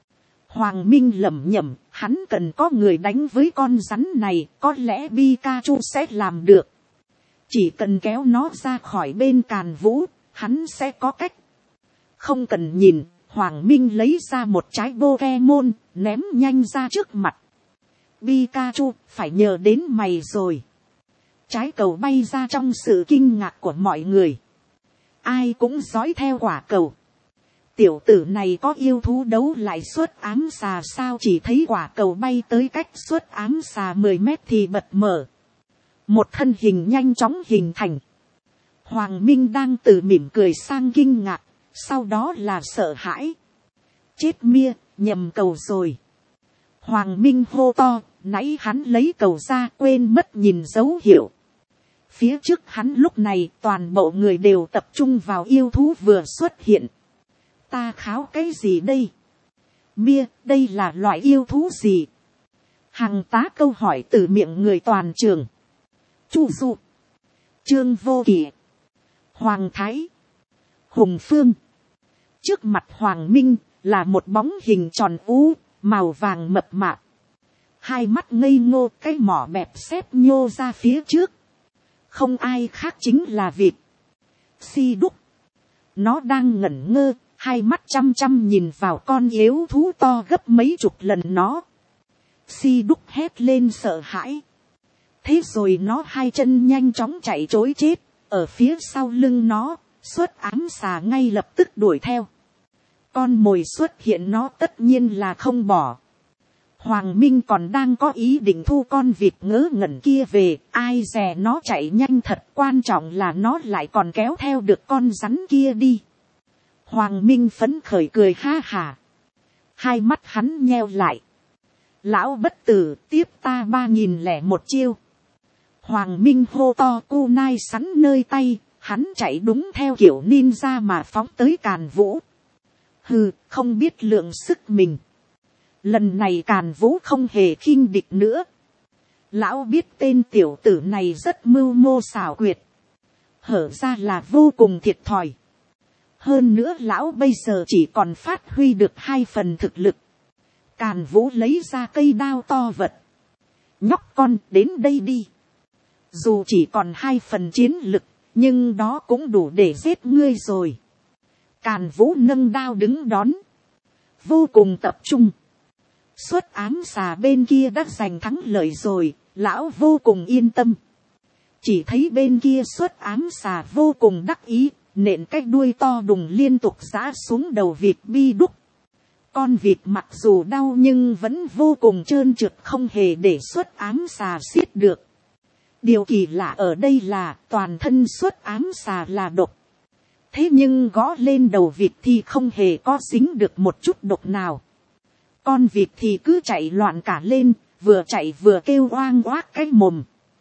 Hoàng Minh lẩm nhẩm, hắn cần có người đánh với con rắn này, có lẽ Pikachu sẽ làm được. Chỉ cần kéo nó ra khỏi bên Càn Vũ, hắn sẽ có cách. Không cần nhìn, Hoàng Minh lấy ra một trái Pokemon, ném nhanh ra trước mặt. Pikachu, phải nhờ đến mày rồi. Trái cầu bay ra trong sự kinh ngạc của mọi người. Ai cũng dõi theo quả cầu. Tiểu tử này có yêu thú đấu lại xuất ám xà sao, chỉ thấy quả cầu bay tới cách xuất ám xà 10 mét thì bật mở. Một thân hình nhanh chóng hình thành. Hoàng Minh đang từ mỉm cười sang kinh ngạc, sau đó là sợ hãi. Chết mia, nhầm cầu rồi. Hoàng Minh hô to, nãy hắn lấy cầu ra quên mất nhìn dấu hiệu. Phía trước hắn lúc này toàn bộ người đều tập trung vào yêu thú vừa xuất hiện. Ta kháo cái gì đây? Mia, đây là loại yêu thú gì? Hằng tá câu hỏi từ miệng người toàn trường. Chu Du, Trương Vô Kỵ, Hoàng Thái, Hùng Phương. Trước mặt Hoàng Minh là một bóng hình tròn ú, màu vàng mập mạp. Hai mắt ngây ngô, cái mỏ bẹp xếp nhô ra phía trước. Không ai khác chính là vịt Si Đúc. Nó đang ngẩn ngơ, hai mắt chăm chăm nhìn vào con yếu thú to gấp mấy chục lần nó. Si Đúc hét lên sợ hãi. Thế rồi nó hai chân nhanh chóng chạy trối chết. Ở phía sau lưng nó, xuất ám xà ngay lập tức đuổi theo. Con mồi xuất hiện nó tất nhiên là không bỏ. Hoàng Minh còn đang có ý định thu con vịt ngớ ngẩn kia về, ai dè nó chạy nhanh thật, quan trọng là nó lại còn kéo theo được con rắn kia đi. Hoàng Minh phấn khởi cười ha hả. Hai mắt hắn nheo lại. Lão bất tử, tiếp ta 3001 chiêu. Hoàng Minh hô to, kunai sắn nơi tay, hắn chạy đúng theo kiểu ninja mà phóng tới Càn Vũ. Hừ, không biết lượng sức mình. Lần này Càn Vũ không hề khinh địch nữa. Lão biết tên tiểu tử này rất mưu mô xảo quyệt. hở ra là vô cùng thiệt thòi. Hơn nữa lão bây giờ chỉ còn phát huy được 2 phần thực lực. Càn Vũ lấy ra cây đao to vật. Nhóc con đến đây đi. Dù chỉ còn 2 phần chiến lực, nhưng đó cũng đủ để giết ngươi rồi. Càn Vũ nâng đao đứng đón. Vô cùng tập trung. Xuất ám xà bên kia đã giành thắng lợi rồi, lão vô cùng yên tâm. Chỉ thấy bên kia xuất ám xà vô cùng đắc ý, nện cái đuôi to đùng liên tục giã xuống đầu vịt bi đúc. Con vịt mặc dù đau nhưng vẫn vô cùng trơn trượt, không hề để xuất ám xà xiết được. Điều kỳ lạ ở đây là toàn thân xuất ám xà là độc. Thế nhưng gõ lên đầu vịt thì không hề có dính được một chút độc nào. Con vịt thì cứ chạy loạn cả lên, vừa chạy vừa kêu oang oác cái mồm.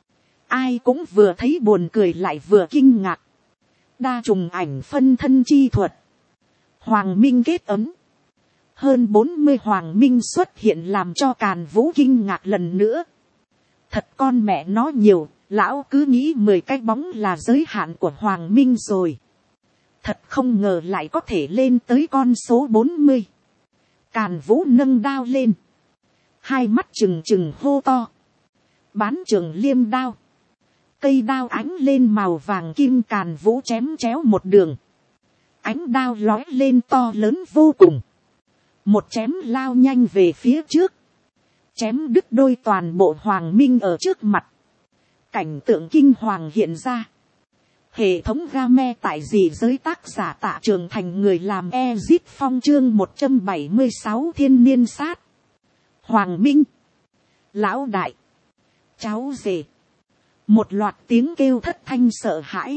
Ai cũng vừa thấy buồn cười lại vừa kinh ngạc. Đa trùng ảnh phân thân chi thuật. Hoàng minh kết ấm. Hơn 40 hoàng minh xuất hiện làm cho Càn Vũ kinh ngạc lần nữa. Thật con mẹ nó nhiều, lão cứ nghĩ 10 cái bóng là giới hạn của hoàng minh rồi. Thật không ngờ lại có thể lên tới con số 40. Càn Vũ nâng đao lên. 2 mắt trừng trừng hô to. Bán trường liêm đao. Cây đao ánh lên màu vàng kim, Càn Vũ chém chéo một đường. Ánh đao lói lên to lớn vô cùng. Một chém lao nhanh về phía trước. Chém đứt đôi toàn bộ hoàng minh ở trước mặt. Cảnh tượng kinh hoàng hiện ra. Hệ thống game tại dị giới, tác giả Tạ Trường Thành, người làm Ezit Phong, chương 176 thiên niên sát. Hoàng minh. Lão đại. Cháu rể. Một loạt tiếng kêu thất thanh sợ hãi.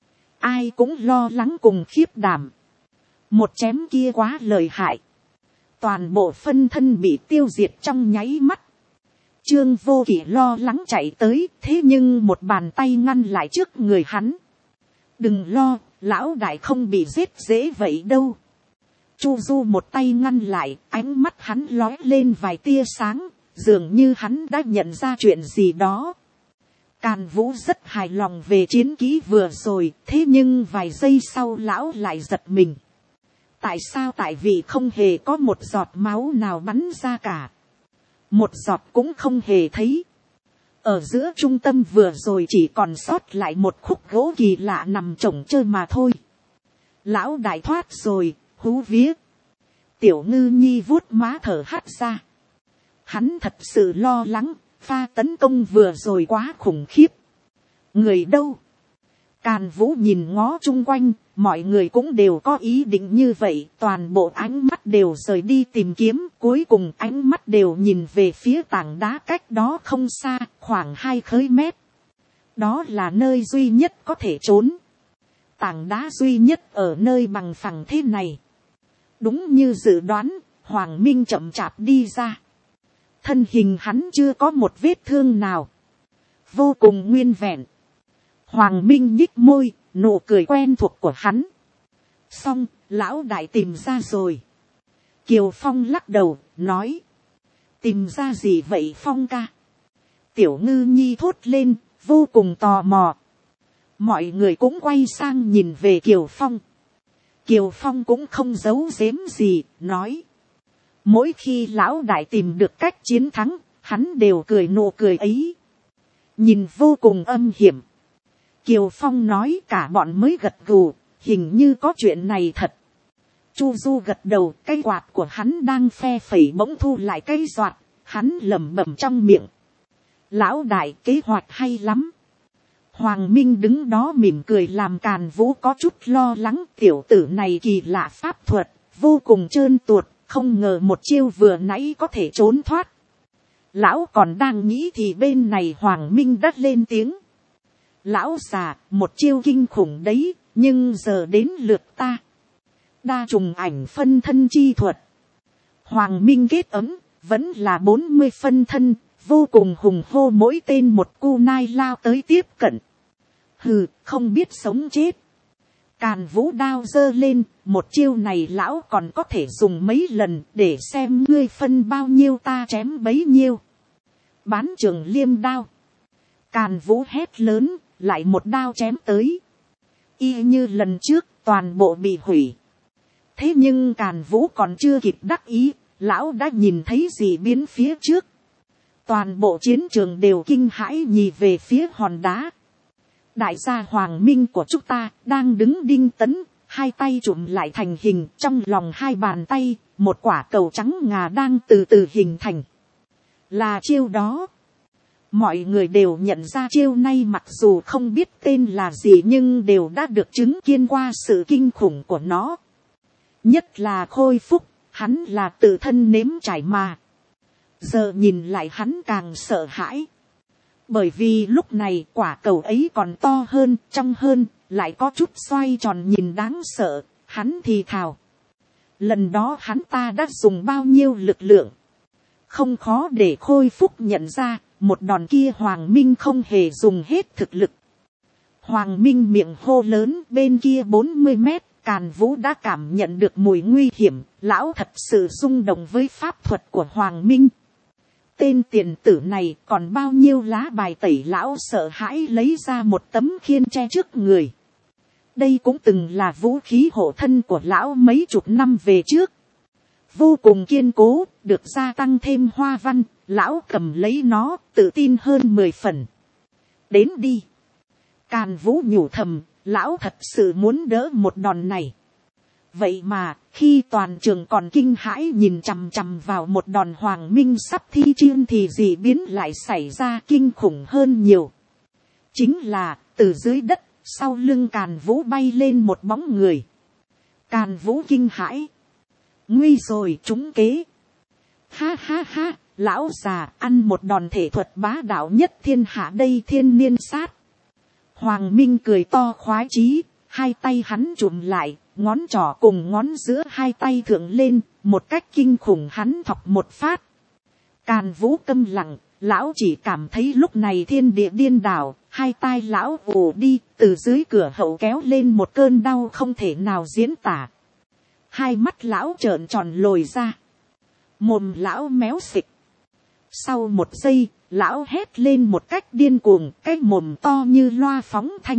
Ai cũng lo lắng cùng khiếp đảm. Một chém kia quá lợi hại. Toàn bộ phân thân bị tiêu diệt trong nháy mắt. Trương Vô Kỵ lo lắng chạy tới, thế nhưng một bàn tay ngăn lại trước người hắn. Đừng lo, lão đại không bị giết dễ vậy đâu. Chu Du một tay ngăn lại, ánh mắt hắn lóe lên vài tia sáng, dường như hắn đã nhận ra chuyện gì đó. Càn Vũ rất hài lòng về chiến kỹ vừa rồi, thế nhưng vài giây sau lão lại giật mình. Tại sao? Tại vì không hề có một giọt máu nào bắn ra cả. Một giọt cũng không hề thấy. Ở giữa trung tâm vừa rồi chỉ còn sót lại một khúc gỗ kỳ lạ nằm chồng chơi mà thôi. Lão đại thoát rồi, hú vía. Tiểu Ngư Nhi vuốt má thở hắt ra. Hắn thật sự lo lắng, pha tấn công vừa rồi quá khủng khiếp. Người đâu? Càn Vũ nhìn ngó chung quanh, mọi người cũng đều có ý định như vậy, toàn bộ ánh mắt đều rời đi tìm kiếm, cuối cùng ánh mắt đều nhìn về phía tảng đá cách đó không xa, khoảng 2 khối mét. Đó là nơi duy nhất có thể trốn. Tảng đá duy nhất ở nơi bằng phẳng thế này. Đúng như dự đoán, Hoàng Minh chậm chạp đi ra. Thân hình hắn chưa có một vết thương nào. Vô cùng nguyên vẹn. Hoàng Minh nhích môi, nụ cười quen thuộc của hắn. Xong, lão đại tìm ra rồi. Kiều Phong lắc đầu, nói. Tìm ra gì vậy Phong ca? Tiểu Ngư Nhi thốt lên, vô cùng tò mò. Mọi người cũng quay sang nhìn về Kiều Phong. Kiều Phong cũng không giấu giếm gì, nói. Mỗi khi lão đại tìm được cách chiến thắng, hắn đều cười nụ cười ấy. Nhìn vô cùng âm hiểm. Kiều Phong nói, cả bọn mới gật gù, hình như có chuyện này thật. Chu Du gật đầu, cây quạt của hắn đang phe phẩy bỗng thu lại cây giọt, hắn lẩm bẩm trong miệng. Lão đại, kế hoạch hay lắm. Hoàng Minh đứng đó mỉm cười làm Càn Vũ có chút lo lắng, tiểu tử này kỳ lạ pháp thuật, vô cùng trơn tuột, không ngờ một chiêu vừa nãy có thể trốn thoát. Lão còn đang nghĩ thì bên này Hoàng Minh đắt lên tiếng. Lão già, một chiêu kinh khủng đấy, nhưng giờ đến lượt ta. Đa trùng ảnh phân thân chi thuật. Hoàng Minh kết ấm, vẫn là 40 phân thân, vô cùng hùng hô, mỗi tên một cu nai lao tới tiếp cận. Hừ, không biết sống chết. Càn Vũ đao giơ lên, một chiêu này lão còn có thể dùng mấy lần, để xem ngươi phân bao nhiêu ta chém bấy nhiêu. Bán trường liêm đao. Càn Vũ hét lớn, lại một đao chém tới. y như lần trước toàn bộ bị hủy. Thế nhưng Càn Vũ còn chưa kịp đắc ý, lão đã nhìn thấy gì biến phía trước. Toàn bộ chiến trường đều kinh hãi nhìn về phía hòn đá. Đại gia Hoàng Minh của chúng ta đang đứng đinh tấn, hai tay chụm lại thành hình, trong lòng hai bàn tay, một quả cầu trắng ngà đang từ từ hình thành. Là chiêu đó. Mọi người đều nhận ra chiêu này, mặc dù không biết tên là gì nhưng đều đã được chứng kiến qua sự kinh khủng của nó. Nhất là Khôi Phúc, hắn là tự thân nếm trải mà. Giờ nhìn lại hắn càng sợ hãi. Bởi vì lúc này quả cầu ấy còn to hơn, trong hơn, lại có chút xoay tròn nhìn đáng sợ, hắn thì thào. Lần đó hắn ta đã dùng bao nhiêu lực lượng. Không khó để Khôi Phúc nhận ra, một đòn kia Hoàng Minh không hề dùng hết thực lực. Hoàng Minh miệng hô lớn, bên kia 40 mét, Càn Vũ đã cảm nhận được mùi nguy hiểm, lão thật sự rung động với pháp thuật của Hoàng Minh. Tên tiền tử này còn bao nhiêu lá bài tẩy, lão sợ hãi lấy ra một tấm khiên che trước người. Đây cũng từng là vũ khí hộ thân của lão mấy chục năm về trước. Vô cùng kiên cố, được gia tăng thêm hoa văn, lão cầm lấy nó, tự tin hơn 10 phần. Đến đi. Càn Vũ nhủ thầm, lão thật sự muốn đỡ một đòn này. Vậy mà, khi toàn trường còn kinh hãi nhìn chằm chằm vào một đòn Hoàng Minh sắp thi triển thì dị biến lại xảy ra kinh khủng hơn nhiều. Chính là, từ dưới đất, sau lưng Càn Vũ bay lên một bóng người. Càn Vũ kinh hãi. Nguy rồi, trúng kế. Ha ha ha, lão già ăn một đòn thể thuật bá đạo nhất thiên hạ đây, thiên niên sát. Hoàng Minh cười to khoái chí, hai tay hắn chụm lại, ngón trỏ cùng ngón giữa hai tay thượng lên, một cách kinh khủng hắn thọc một phát. Càn Vũ câm lặng, lão chỉ cảm thấy lúc này thiên địa điên đảo, hai tai lão ù đi, từ dưới cửa hậu kéo lên một cơn đau không thể nào diễn tả. Hai mắt lão trợn tròn lồi ra, mồm lão méo xịch. Sau một giây, lão hét lên một cách điên cuồng, cái mồm to như loa phóng thanh.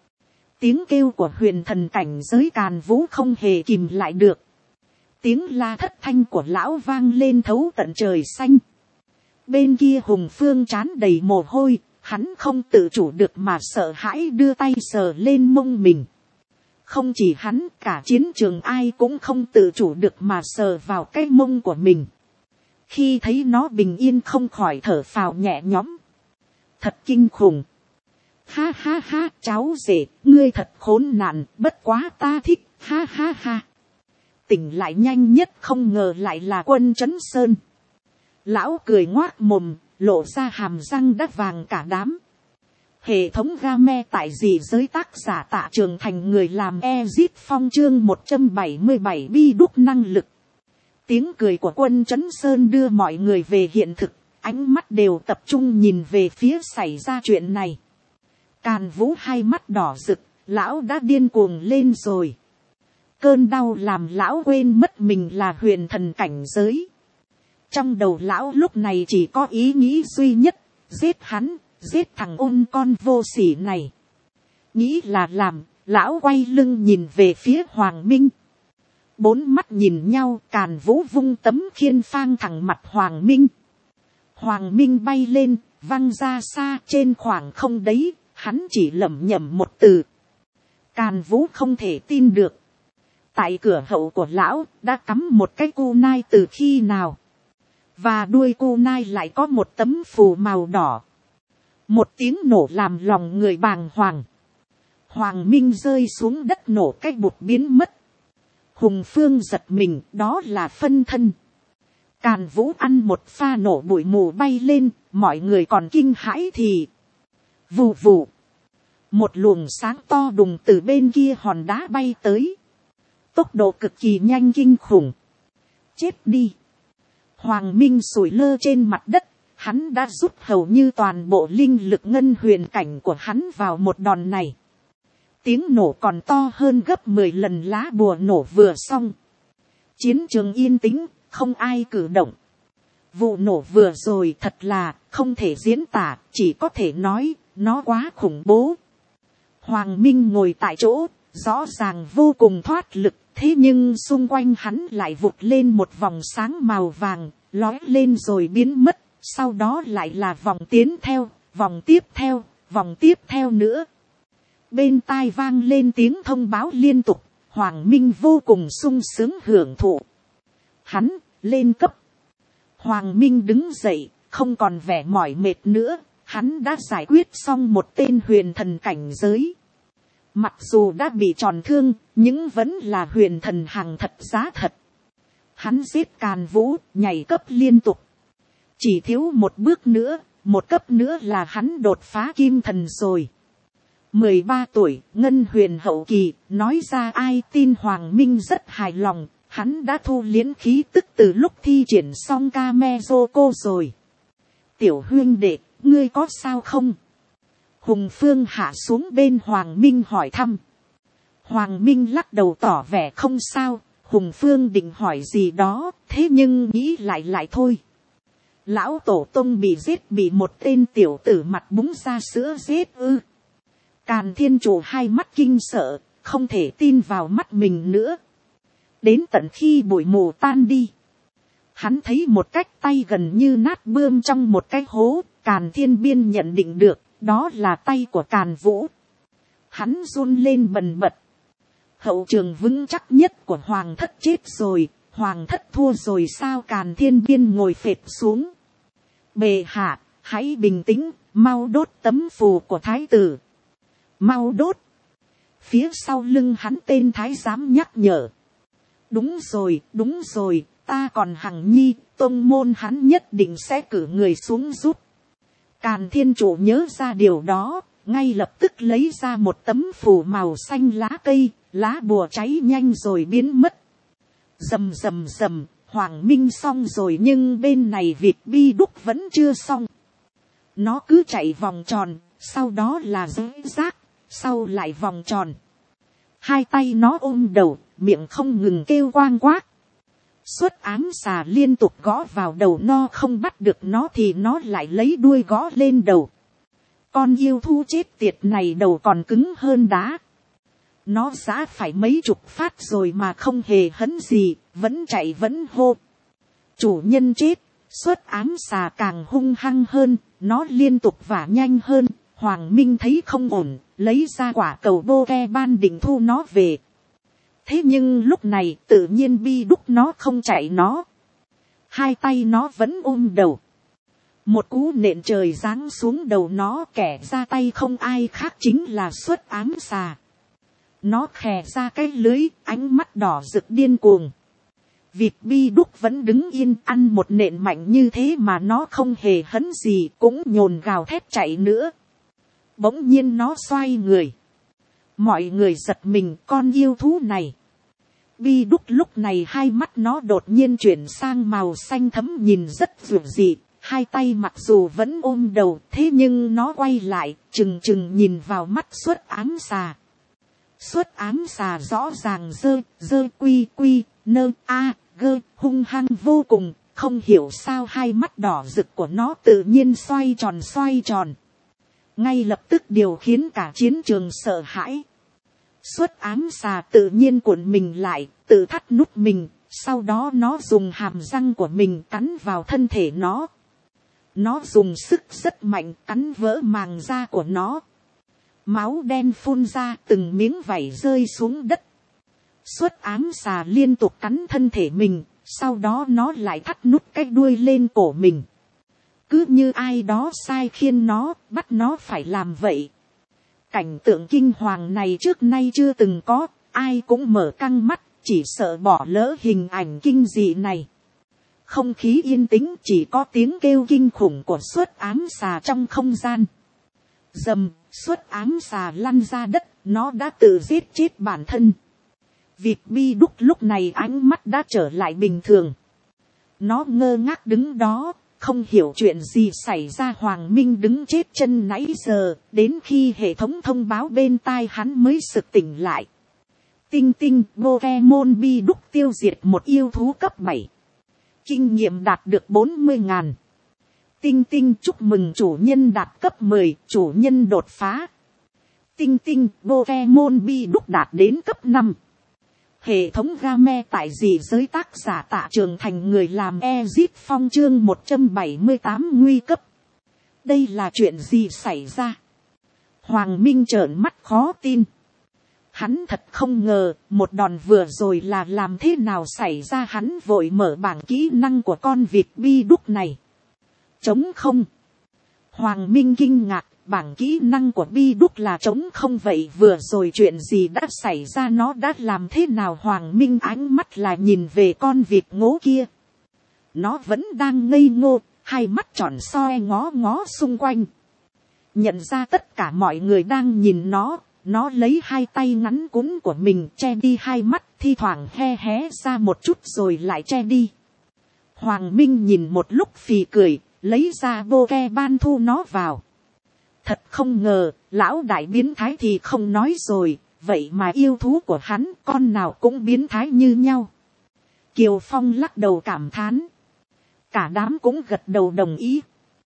Tiếng kêu của huyền thần cảnh giới Càn Vũ không hề kìm lại được. Tiếng la thất thanh của lão vang lên thấu tận trời xanh. Bên kia Hùng Phương trán đầy mồ hôi, hắn không tự chủ được mà sợ hãi đưa tay sờ lên mông mình. Không chỉ hắn, cả chiến trường ai cũng không tự chủ được mà sờ vào cái mông của mình. Khi thấy nó bình yên không khỏi thở phào nhẹ nhõm. Thật kinh khủng. Ha ha ha, cháu rể, ngươi thật khốn nạn, bất quá ta thích, ha ha ha. Tỉnh lại nhanh nhất không ngờ lại là Quân Trấn Sơn. Lão cười ngoác mồm, lộ ra hàm răng đắt vàng cả đám. Hệ thống game tại dị giới, tác giả Tạ Trường Thành, người làm Ezit Phong, chương 177 bi đúc năng lực. Tiếng cười của Quân Trấn Sơn đưa mọi người về hiện thực, ánh mắt đều tập trung nhìn về phía xảy ra chuyện này. Càn Vũ hai mắt đỏ rực, lão đã điên cuồng lên rồi. Cơn đau làm lão quên mất mình là huyền thần cảnh giới. Trong đầu lão lúc này chỉ có ý nghĩ duy nhất, giết hắn, giết thằng ôn con vô sỉ này. Nghĩ là làm, lão quay lưng nhìn về phía Hoàng Minh. Bốn mắt nhìn nhau, Càn Vũ vung tấm khiên phang thẳng mặt Hoàng Minh. Hoàng Minh bay lên, văng ra xa trên khoảng không đấy, hắn chỉ lẩm nhẩm một từ. Càn Vũ không thể tin được. Tại cửa hậu của lão, đã cắm một cái cu nai từ khi nào. Và đuôi cu nai lại có một tấm phù màu đỏ. Một tiếng nổ làm lòng người bàng hoàng. Hoàng Minh rơi xuống đất nổ cái bụt biến mất. Hùng Phương giật mình, đó là phân thân. Càn Vũ ăn một pha nổ bụi mù bay lên, mọi người còn kinh hãi thì... Vù vù. Một luồng sáng to đùng từ bên kia hòn đá bay tới. Tốc độ cực kỳ nhanh kinh khủng. Chết đi. Hoàng Minh sủi lơ trên mặt đất. Hắn đã rút hầu như toàn bộ linh lực ngân huyền cảnh của hắn vào một đòn này. Tiếng nổ còn to hơn gấp 10 lần lá bùa nổ vừa xong. Chiến trường yên tĩnh, không ai cử động. Vụ nổ vừa rồi thật là không thể diễn tả, chỉ có thể nói nó quá khủng bố. Hoàng Minh ngồi tại chỗ, rõ ràng vô cùng thoát lực, thế nhưng xung quanh hắn lại vụt lên một vòng sáng màu vàng, lói lên rồi biến mất, sau đó lại là vòng tiến theo, vòng tiếp theo, vòng tiếp theo nữa. Bên tai vang lên tiếng thông báo liên tục, Hoàng Minh vô cùng sung sướng hưởng thụ. Hắn lên cấp. Hoàng Minh đứng dậy, không còn vẻ mỏi mệt nữa, hắn đã giải quyết xong một tên huyền thần cảnh giới. Mặc dù đã bị tròn thương, nhưng vẫn là huyền thần hàng thật giá thật. Hắn giết Càn Vũ, nhảy cấp liên tục. Chỉ thiếu một bước nữa, một cấp nữa là hắn đột phá kim thần rồi. 13 tuổi, ngân huyền hậu kỳ, nói ra ai tin. Hoàng Minh rất hài lòng, hắn đã thu liễn khí tức từ lúc thi triển xong Kamezoko rồi. Tiểu huynh đệ, ngươi có sao không? Hùng Phương hạ xuống bên Hoàng Minh hỏi thăm. Hoàng Minh lắc đầu tỏ vẻ không sao. Hùng Phương định hỏi gì đó, thế nhưng nghĩ lại thôi. Lão tổ tông bị giết, bị một tên tiểu tử mặt búng ra sữa giết ư? Càn Thiên Chủ hai mắt kinh sợ, không thể tin vào mắt mình nữa. Đến tận khi bụi mù tan đi, hắn thấy một cách tay gần như nát bươm trong một cái hố. Càn Thiên Biên nhận định được, đó là tay của Càn Vũ. Hắn run lên bần bật. Hậu trường vững chắc nhất của Hoàng thất chết rồi, Hoàng thất thua rồi sao? Càn Thiên Biên ngồi phệt xuống. Bệ hạ, hãy bình tĩnh, mau đốt tấm phù của thái tử. Mau đốt. Phía sau lưng hắn tên thái giám nhắc nhở. Đúng rồi, ta còn Hằng Nhi, tông môn hắn nhất định sẽ cử người xuống giúp. Càn Thiên Chủ nhớ ra điều đó, ngay lập tức lấy ra một tấm phù màu xanh lá cây, lá bùa cháy nhanh rồi biến mất. Rầm rầm rầm, Hoàng Minh xong rồi nhưng bên này vịt bi đúc vẫn chưa xong. Nó cứ chạy vòng tròn, sau đó là rẽ rác, sau lại vòng tròn. Hai tay nó ôm đầu, miệng không ngừng kêu quang quác. Xuất ám xà liên tục gõ vào đầu nó, không bắt được nó thì nó lại lấy đuôi gõ lên đầu. Con yêu thú chết tiệt này đầu còn cứng hơn đá. Nó giã phải mấy chục phát rồi mà không hề hấn gì, vẫn chạy vẫn hô. Chủ nhân chết, xuất ám xà càng hung hăng hơn, nó liên tục vả nhanh hơn. Hoàng Minh thấy không ổn, lấy ra quả cầu bô ke ban định thu nó về. Thế nhưng lúc này tự nhiên bi đúc nó không chạy nó. Hai tay nó vẫn ôm đầu. Một cú nện trời giáng xuống đầu nó, kẻ ra tay không ai khác chính là xuất ám xà. Nó khè ra cái lưới, ánh mắt đỏ rực điên cuồng. Vịt bi đúc vẫn đứng yên, ăn một nện mạnh như thế mà nó không hề hấn gì, cũng nhồn gào thét chạy nữa. Bỗng nhiên nó xoay người. Mọi người giật mình, con yêu thú này. Bi đúc lúc này hai mắt nó đột nhiên chuyển sang màu xanh thẫm, nhìn rất dịu dị. Hai tay mặc dù vẫn ôm đầu, thế nhưng nó quay lại, trừng trừng nhìn vào mắt xuất ám xà. Xuất ám xà rõ ràng dơ quy nơ a gơ, hung hăng vô cùng, không hiểu sao hai mắt đỏ rực của nó tự nhiên xoay tròn. Ngay lập tức điều khiến cả chiến trường sợ hãi. Xuất ám xà tự nhiên cuộn mình lại, tự thắt nút mình, sau đó nó dùng hàm răng của mình cắn vào thân thể nó. Nó dùng sức rất mạnh cắn vỡ màng da của nó. Máu đen phun ra, từng miếng vảy rơi xuống đất. Xuất ám xà liên tục cắn thân thể mình, sau đó nó lại thắt nút cái đuôi lên cổ mình. Cứ như ai đó sai khiến nó, bắt nó phải làm vậy. Cảnh tượng kinh hoàng này trước nay chưa từng có, ai cũng mở căng mắt, chỉ sợ bỏ lỡ hình ảnh kinh dị này. Không khí yên tĩnh, chỉ có tiếng kêu kinh khủng của xuất ám xà trong không gian. Dầm, xuất ám xà lăn ra đất, nó đã tự giết chết bản thân. Vịt bi đúc lúc này ánh mắt đã trở lại bình thường. Nó ngơ ngác đứng đó, không hiểu chuyện gì xảy ra. Hoàng Minh đứng chết chân nãy giờ, đến khi hệ thống thông báo bên tai hắn mới sực tỉnh lại. Tinh tinh, Pokemon bi đúc tiêu diệt một yêu thú cấp 7. Kinh nghiệm đạt được 40.000. Tinh tinh chúc mừng chủ nhân đạt cấp 10, chủ nhân đột phá. Tinh tinh Pokemon bi đúc đạt đến cấp 5. Hệ thống game tại dị giới tác giả Tạ Trường Thành người làm Ezit Phong chương 178 nguy cấp. Đây là chuyện gì xảy ra? Hoàng Minh trợn mắt khó tin. Hắn thật không ngờ một đòn vừa rồi là làm thế nào xảy ra. Hắn vội mở bảng kỹ năng của con vịt bi đúc này. Trống không. Hoàng Minh kinh ngạc. Bảng kỹ năng của bi đúc là trống không, vậy vừa rồi chuyện gì đã xảy ra, nó đã làm thế nào? Hoàng Minh ánh mắt là nhìn về con vịt ngố kia. Nó vẫn đang ngây ngô, hai mắt tròn soi ngó ngó xung quanh. Nhận ra tất cả mọi người đang nhìn nó lấy hai tay ngắn cún của mình che đi hai mắt, thi thoảng he hé ra một chút rồi lại che đi. Hoàng Minh nhìn một lúc phì cười, lấy ra Pokemon thu nó vào. Thật không ngờ, lão đại biến thái thì không nói rồi, vậy mà yêu thú của hắn con nào cũng biến thái như nhau. Kiều Phong lắc đầu cảm thán. Cả đám cũng gật đầu đồng ý.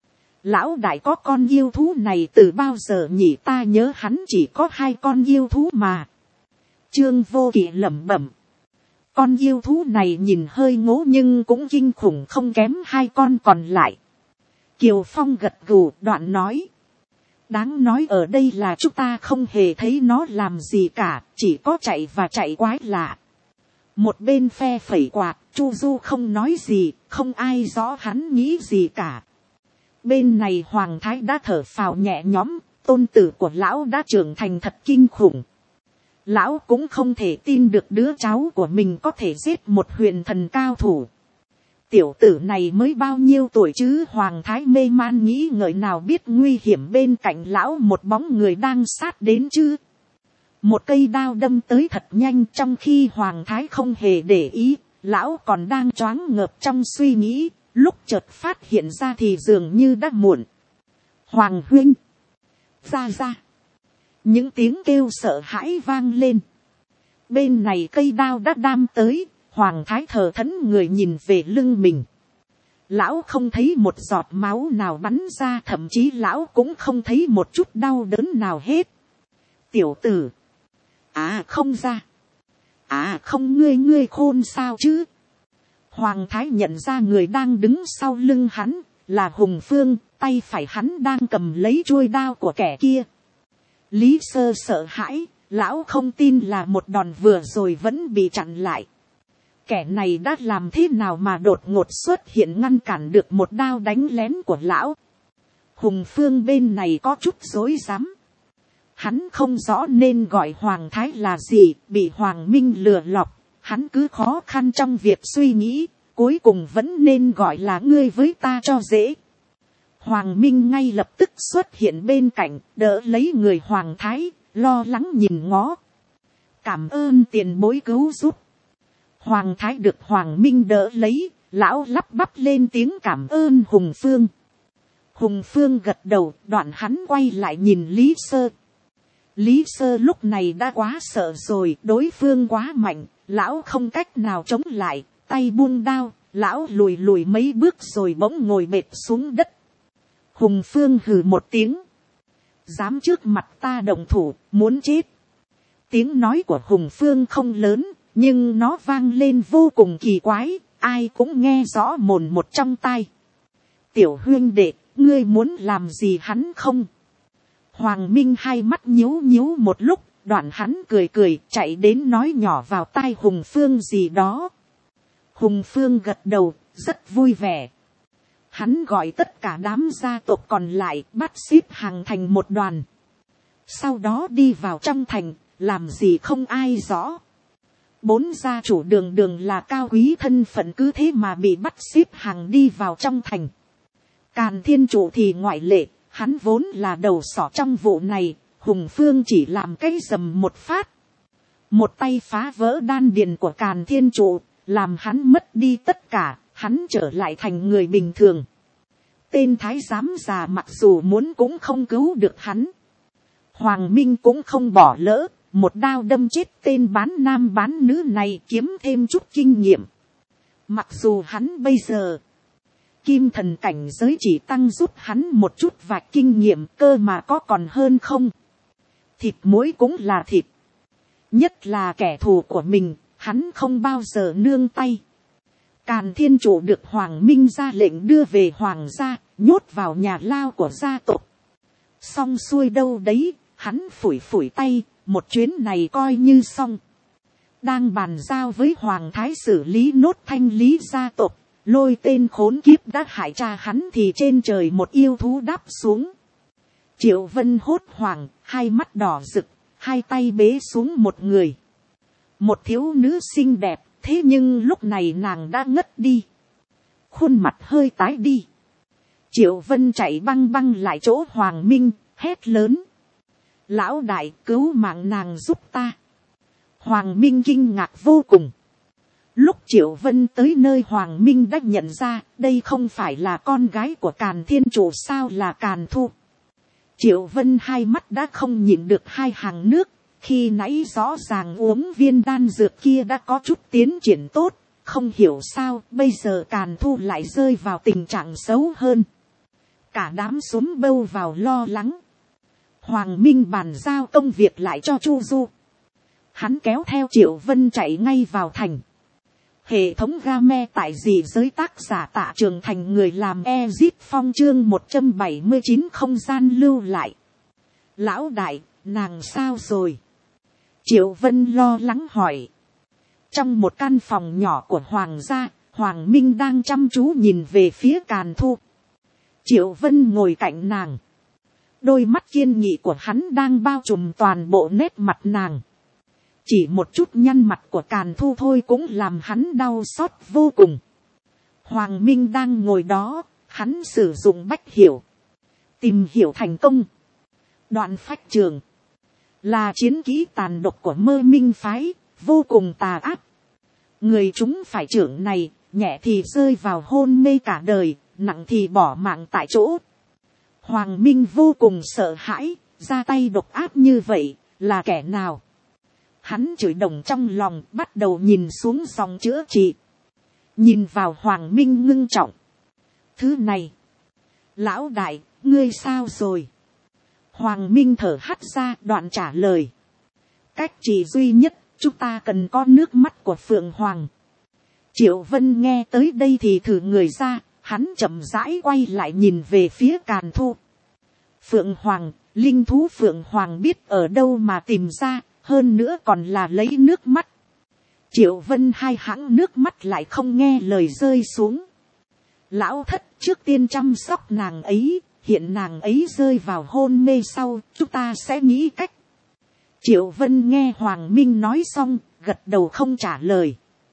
Lão đại có con yêu thú này từ bao giờ nhỉ? Ta nhớ hắn chỉ có 2 con yêu thú mà. Trương Vô Kỵ lẩm bẩm. Con yêu thú này nhìn hơi ngố nhưng cũng kinh khủng không kém 2 con còn lại. Kiều Phong gật gù đoạn nói. Đáng nói ở đây là chúng ta không hề thấy nó làm gì cả, chỉ có chạy và chạy quái lạ. Một bên phe phẩy quạt, Chu Du không nói gì, không ai rõ hắn nghĩ gì cả. Bên này Hoàng Thái đã thở phào nhẹ nhõm, tôn tử của lão đã trưởng thành thật kinh khủng. Lão cũng không thể tin được đứa cháu của mình có thể giết một huyền thần cao thủ. Tiểu tử này mới bao nhiêu tuổi chứ? Hoàng Thái mê man nghĩ ngợi, nào biết nguy hiểm bên cạnh lão một bóng người đang sát đến chứ. Một cây đao đâm tới thật nhanh, trong khi Hoàng Thái không hề để ý, lão còn đang choáng ngợp trong suy nghĩ, lúc chợt phát hiện ra thì dường như đã muộn. Hoàng huynh, ra. Những tiếng kêu sợ hãi vang lên. Bên này cây đao đã đâm tới. Hoàng Thái thờ thẫn người nhìn về lưng mình. Lão không thấy một giọt máu nào bắn ra, thậm chí lão cũng không thấy một chút đau đớn nào hết. Tiểu tử. Không ra. Không, ngươi khôn sao chứ? Hoàng Thái nhận ra người đang đứng sau lưng hắn là Hùng Phương, tay phải hắn đang cầm lấy chuôi đao của kẻ kia. Lý Sơ sợ hãi, lão không tin là một đòn vừa rồi vẫn bị chặn lại. Kẻ này đã làm thế nào mà đột ngột xuất hiện ngăn cản được một đao đánh lén của lão? Hùng Phương bên này có chút rối rắm. Hắn không rõ nên gọi Hoàng Thái là gì, bị Hoàng Minh lừa lọc. Hắn cứ khó khăn trong việc suy nghĩ, cuối cùng vẫn nên gọi là ngươi với ta cho dễ. Hoàng Minh ngay lập tức xuất hiện bên cạnh, đỡ lấy người Hoàng Thái, lo lắng nhìn ngó. Cảm ơn tiền bối cứu giúp. Hoàng Thái được Hoàng Minh đỡ lấy, lão lắp bắp lên tiếng cảm ơn Hùng Phương. Hùng Phương gật đầu, đoạn hắn quay lại nhìn Lý Sơ. Lý Sơ lúc này đã quá sợ rồi, đối phương quá mạnh, lão không cách nào chống lại, tay buông đao, lão lùi mấy bước rồi bỗng ngồi bệt xuống đất. Hùng Phương hừ một tiếng. Dám trước mặt ta động thủ, muốn chết. Tiếng nói của Hùng Phương không lớn, nhưng nó vang lên vô cùng kỳ quái, ai cũng nghe rõ mồn một trong tai. Tiểu huynh đệ, ngươi muốn làm gì hắn không? Hoàng Minh hai mắt nhíu một lúc, đoạn hắn cười chạy đến nói nhỏ vào tai Hùng Phương gì đó. Hùng Phương gật đầu, rất vui vẻ. Hắn gọi tất cả đám gia tộc còn lại bắt xếp hàng thành một đoàn. Sau đó đi vào trong thành, làm gì không ai rõ. 4 gia chủ đường là cao quý thân phận cứ thế mà bị bắt xếp hàng đi vào trong thành. Càn Thiên Trụ thì ngoại lệ, hắn vốn là đầu sỏ trong vụ này, Hùng Phương chỉ làm cái rầm một phát. Một tay phá vỡ đan điền của Càn Thiên Trụ, làm hắn mất đi tất cả, hắn trở lại thành người bình thường. Tên thái giám già mặc dù muốn cũng không cứu được hắn. Hoàng Minh cũng không bỏ lỡ, một đao đâm chết tên bán nam bán nữ này kiếm thêm chút kinh nghiệm. Mặc dù hắn bây giờ kim thần cảnh giới chỉ tăng giúp hắn một chút vạch kinh nghiệm, cơ mà có còn hơn không. thịt muối cũng là thịt, nhất là kẻ thù của mình, hắn không bao giờ nương tay. Càn Thiên Chủ được Hoàng Minh ra lệnh đưa về hoàng gia, nhốt vào nhà lao của gia tộc. Xong xuôi đâu đấy, hắn phủi phủi tay, một chuyến này coi như xong. Đang bàn giao với Hoàng Thái xử lý nốt thanh lý gia tộc, lôi tên khốn kiếp đã hại cha hắn thì trên trời một yêu thú đáp xuống. Triệu Vân hốt hoảng, hai mắt đỏ rực, hai tay bế xuống một người. Một thiếu nữ xinh đẹp, thế nhưng lúc này nàng đã ngất đi. Khuôn mặt hơi tái đi. Triệu Vân chạy băng băng lại chỗ Hoàng Minh, hét lớn. Lão đại, cứu mạng nàng giúp ta. Hoàng Minh kinh ngạc vô cùng. Lúc Triệu Vân tới nơi Hoàng Minh đã nhận ra, đây không phải là con gái của Càn Thiên Chủ sao là Càn Thu. Triệu Vân hai mắt đã không nhìn được hai hàng nước, khi nãy rõ ràng uống viên đan dược kia đã có chút tiến triển tốt, không hiểu sao bây giờ Càn Thu lại rơi vào tình trạng xấu hơn. Cả đám xúm bâu vào lo lắng. Hoàng Minh bàn giao công việc lại cho Chu Du. Hắn kéo theo Triệu Vân chạy ngay vào thành. Hệ thống game tại dị giới tác giả Tạ Trường Thành người làm Ezit Phong chương 179 không gian lưu lại. Lão đại, nàng sao rồi? Triệu Vân lo lắng hỏi. Trong một căn phòng nhỏ của Hoàng gia, Hoàng Minh đang chăm chú nhìn về phía Càn Thu. Triệu Vân ngồi cạnh nàng. Đôi mắt kiên nghị của hắn đang bao trùm toàn bộ nét mặt nàng. Chỉ một chút nhăn mặt của Càn Thu thôi cũng làm hắn đau xót vô cùng. Hoàng Minh đang ngồi đó, hắn sử dụng bách hiểu. Tìm hiểu thành công. Đoạn phách trường. Là chiến kỹ tàn độc của Mơ Minh phái, vô cùng tà ác. Người chúng phải trưởng này, nhẹ thì rơi vào hôn mê cả đời, nặng thì bỏ mạng tại chỗ. Hoàng Minh vô cùng sợ hãi, ra tay độc ác như vậy, là kẻ nào? Hắn chửi đồng trong lòng, bắt đầu nhìn xuống dòng chữa trị. Nhìn vào Hoàng Minh ngưng trọng. Thứ này, lão đại, ngươi sao rồi? Hoàng Minh thở hắt ra, đoạn trả lời. Cách trị duy nhất, chúng ta cần có nước mắt của Phượng Hoàng. Triệu Vân nghe tới đây thì thử người ra, hắn chậm rãi quay lại nhìn về phía Càn Thu. Phượng Hoàng, linh thú Phượng Hoàng biết ở đâu mà tìm ra, hơn nữa còn là lấy nước mắt. Triệu Vân hai hãng nước mắt lại không nghe lời rơi xuống. Lão thất trước tiên chăm sóc nàng ấy, hiện nàng ấy rơi vào hôn mê sau, chúng ta sẽ nghĩ cách. Triệu Vân nghe Hoàng Minh nói xong, gật đầu không trả lời.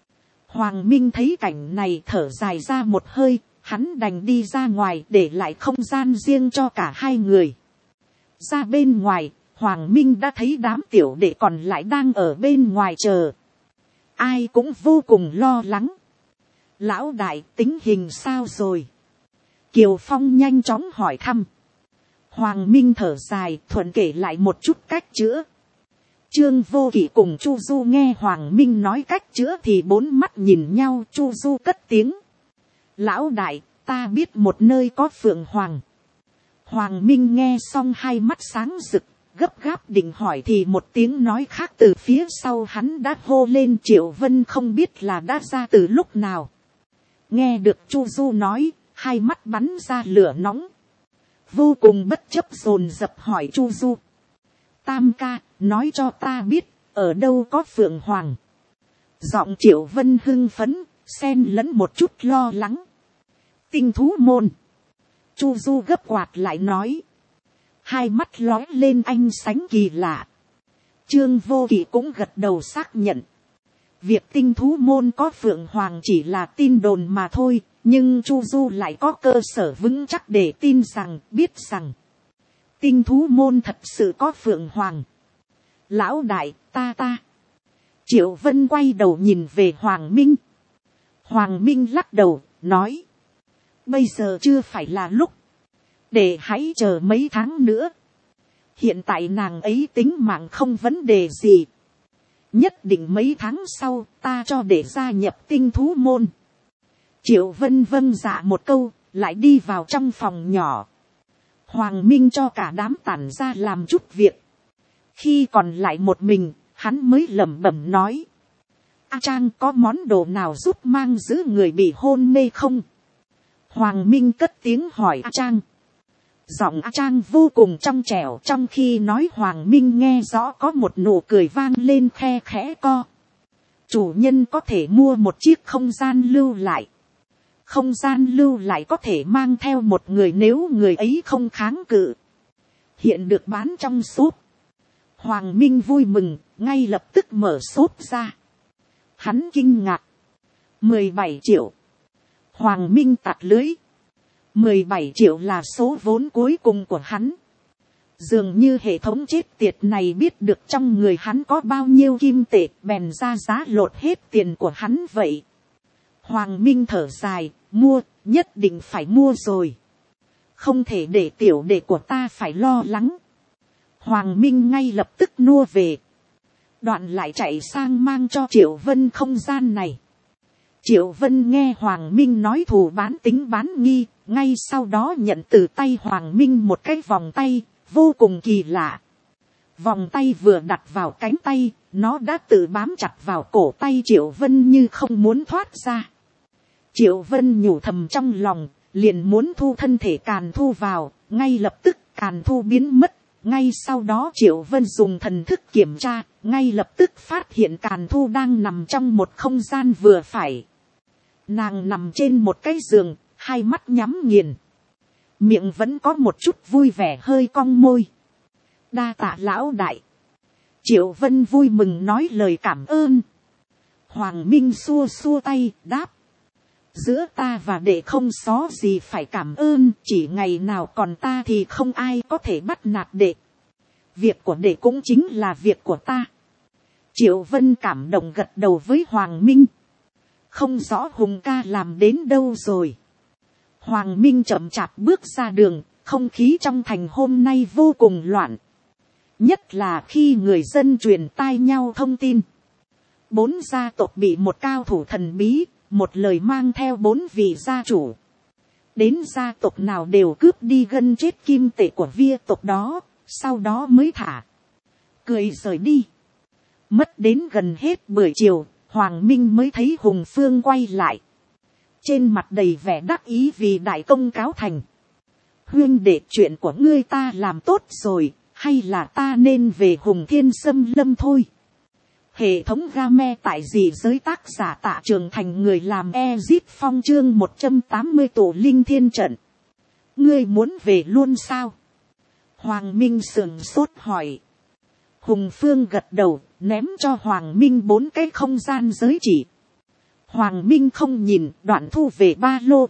Hoàng Minh thấy cảnh này thở dài ra một hơi, hắn đành đi ra ngoài để lại không gian riêng cho cả hai người. Ra bên ngoài, Hoàng Minh đã thấy đám tiểu đệ còn lại đang ở bên ngoài chờ. Ai cũng vô cùng lo lắng. Lão đại, tính hình sao rồi? Kiều Phong nhanh chóng hỏi thăm. Hoàng Minh thở dài, thuận kể lại một chút cách chữa. Trương Vô Kỵ cùng Chu Du nghe Hoàng Minh nói cách chữa thì bốn mắt nhìn nhau. Chu Du cất tiếng. Lão đại, ta biết một nơi có Phượng Hoàng. Hoàng Minh nghe xong hai mắt sáng rực, gấp gáp định hỏi thì một tiếng nói khác từ phía sau hắn đã hô lên. Triệu Vân không biết là đã ra từ lúc nào. Nghe được Chu Du nói, hai mắt bắn ra lửa nóng. Vô cùng bất chấp dồn dập hỏi Chu Du. Tam ca, nói cho ta biết, ở đâu có Phượng Hoàng. Giọng Triệu Vân hưng phấn, xen lẫn một chút lo lắng. Tinh thú môn. Chu Du gấp quạt lại nói. Hai mắt lói lên ánh sáng kỳ lạ. Trương Vô Kỵ cũng gật đầu xác nhận. Việc tinh thú môn có Phượng Hoàng chỉ là tin đồn mà thôi. Nhưng Chu Du lại có cơ sở vững chắc để tin rằng, biết rằng. Tinh thú môn thật sự có Phượng Hoàng. Lão đại, ta. Triệu Vân quay đầu nhìn về Hoàng Minh. Hoàng Minh lắc đầu, nói. Bây giờ chưa phải là lúc. Để hãy chờ mấy tháng nữa. Hiện tại nàng ấy tính mạng không vấn đề gì. Nhất định mấy tháng sau ta cho để gia nhập tinh thú môn. Triệu Vân vâng dạ một câu, lại đi vào trong phòng nhỏ. Hoàng Minh cho cả đám tản ra làm chút việc. Khi còn lại một mình, hắn mới lẩm bẩm nói. A Trang có món đồ nào giúp mang giữ người bị hôn mê không? Hoàng Minh cất tiếng hỏi A Trang. Giọng A Trang vô cùng trong trẻo, trong khi nói Hoàng Minh nghe rõ có một nụ cười vang lên khe khẽ co. Chủ nhân có thể mua một chiếc không gian lưu lại. Không gian lưu lại có thể mang theo một người nếu người ấy không kháng cự. Hiện được bán trong shop. Hoàng Minh vui mừng, ngay lập tức mở shop ra. Hắn kinh ngạc. 17 triệu. Hoàng Minh tạt lưới. 17 triệu là số vốn cuối cùng của hắn. Dường như hệ thống chết tiệt này biết được trong người hắn có bao nhiêu kim tệ, bèn ra giá lột hết tiền của hắn vậy. Hoàng Minh thở dài, mua, nhất định phải mua rồi. Không thể để tiểu đệ của ta phải lo lắng. Hoàng Minh ngay lập tức nua về. Đoạn lại chạy sang mang cho Triệu Vân không gian này. Triệu Vân nghe Hoàng Minh nói thù bán tính bán nghi, ngay sau đó nhận từ tay Hoàng Minh một cái vòng tay, vô cùng kỳ lạ. Vòng tay vừa đặt vào cánh tay, nó đã tự bám chặt vào cổ tay Triệu Vân như không muốn thoát ra. Triệu Vân nhủ thầm trong lòng, liền muốn thu thân thể Càn Thu vào, ngay lập tức Càn Thu biến mất. Ngay sau đó Triệu Vân dùng thần thức kiểm tra, ngay lập tức phát hiện Càn Thu đang nằm trong một không gian vừa phải. Nàng nằm trên một cái giường, hai mắt nhắm nghiền. Miệng vẫn có một chút vui vẻ hơi cong môi. Đa tạ lão đại. Triệu Vân vui mừng nói lời cảm ơn. Hoàng Minh xua xua tay, đáp. Giữa ta và đệ không có gì phải cảm ơn, chỉ ngày nào còn ta thì không ai có thể bắt nạt đệ. Việc của đệ cũng chính là việc của ta. Triệu Vân cảm động gật đầu với Hoàng Minh. Không rõ Hùng ca làm đến đâu rồi. Hoàng Minh chậm chạp bước ra đường, không khí trong thành hôm nay vô cùng loạn. Nhất là khi người dân truyền tai nhau thông tin. 4 gia tộc bị một cao thủ thần bí, một lời mang theo 4 vị gia chủ. Đến gia tộc nào đều cướp đi gân chết kim tệ của vía tộc đó, sau đó mới thả. Cười rời đi. Mất đến gần hết buổi chiều, Hoàng Minh mới thấy Hùng Phương quay lại. Trên mặt đầy vẻ đắc ý vì đại công cáo thành. Huyên đệ, chuyện của ngươi ta làm tốt rồi, hay là ta nên về Hùng Thiên Xâm Lâm thôi. Hệ thống game tại dị giới tác giả Tạ Trường Thành người làm Ezit Phong chương 180 tổ linh thiên trận. Ngươi muốn về luôn sao? Hoàng Minh sườn sốt hỏi. Hùng Phương gật đầu, ném cho Hoàng Minh 4 cái không gian giới chỉ. Hoàng Minh không nhìn, đoạn thu về ba lô.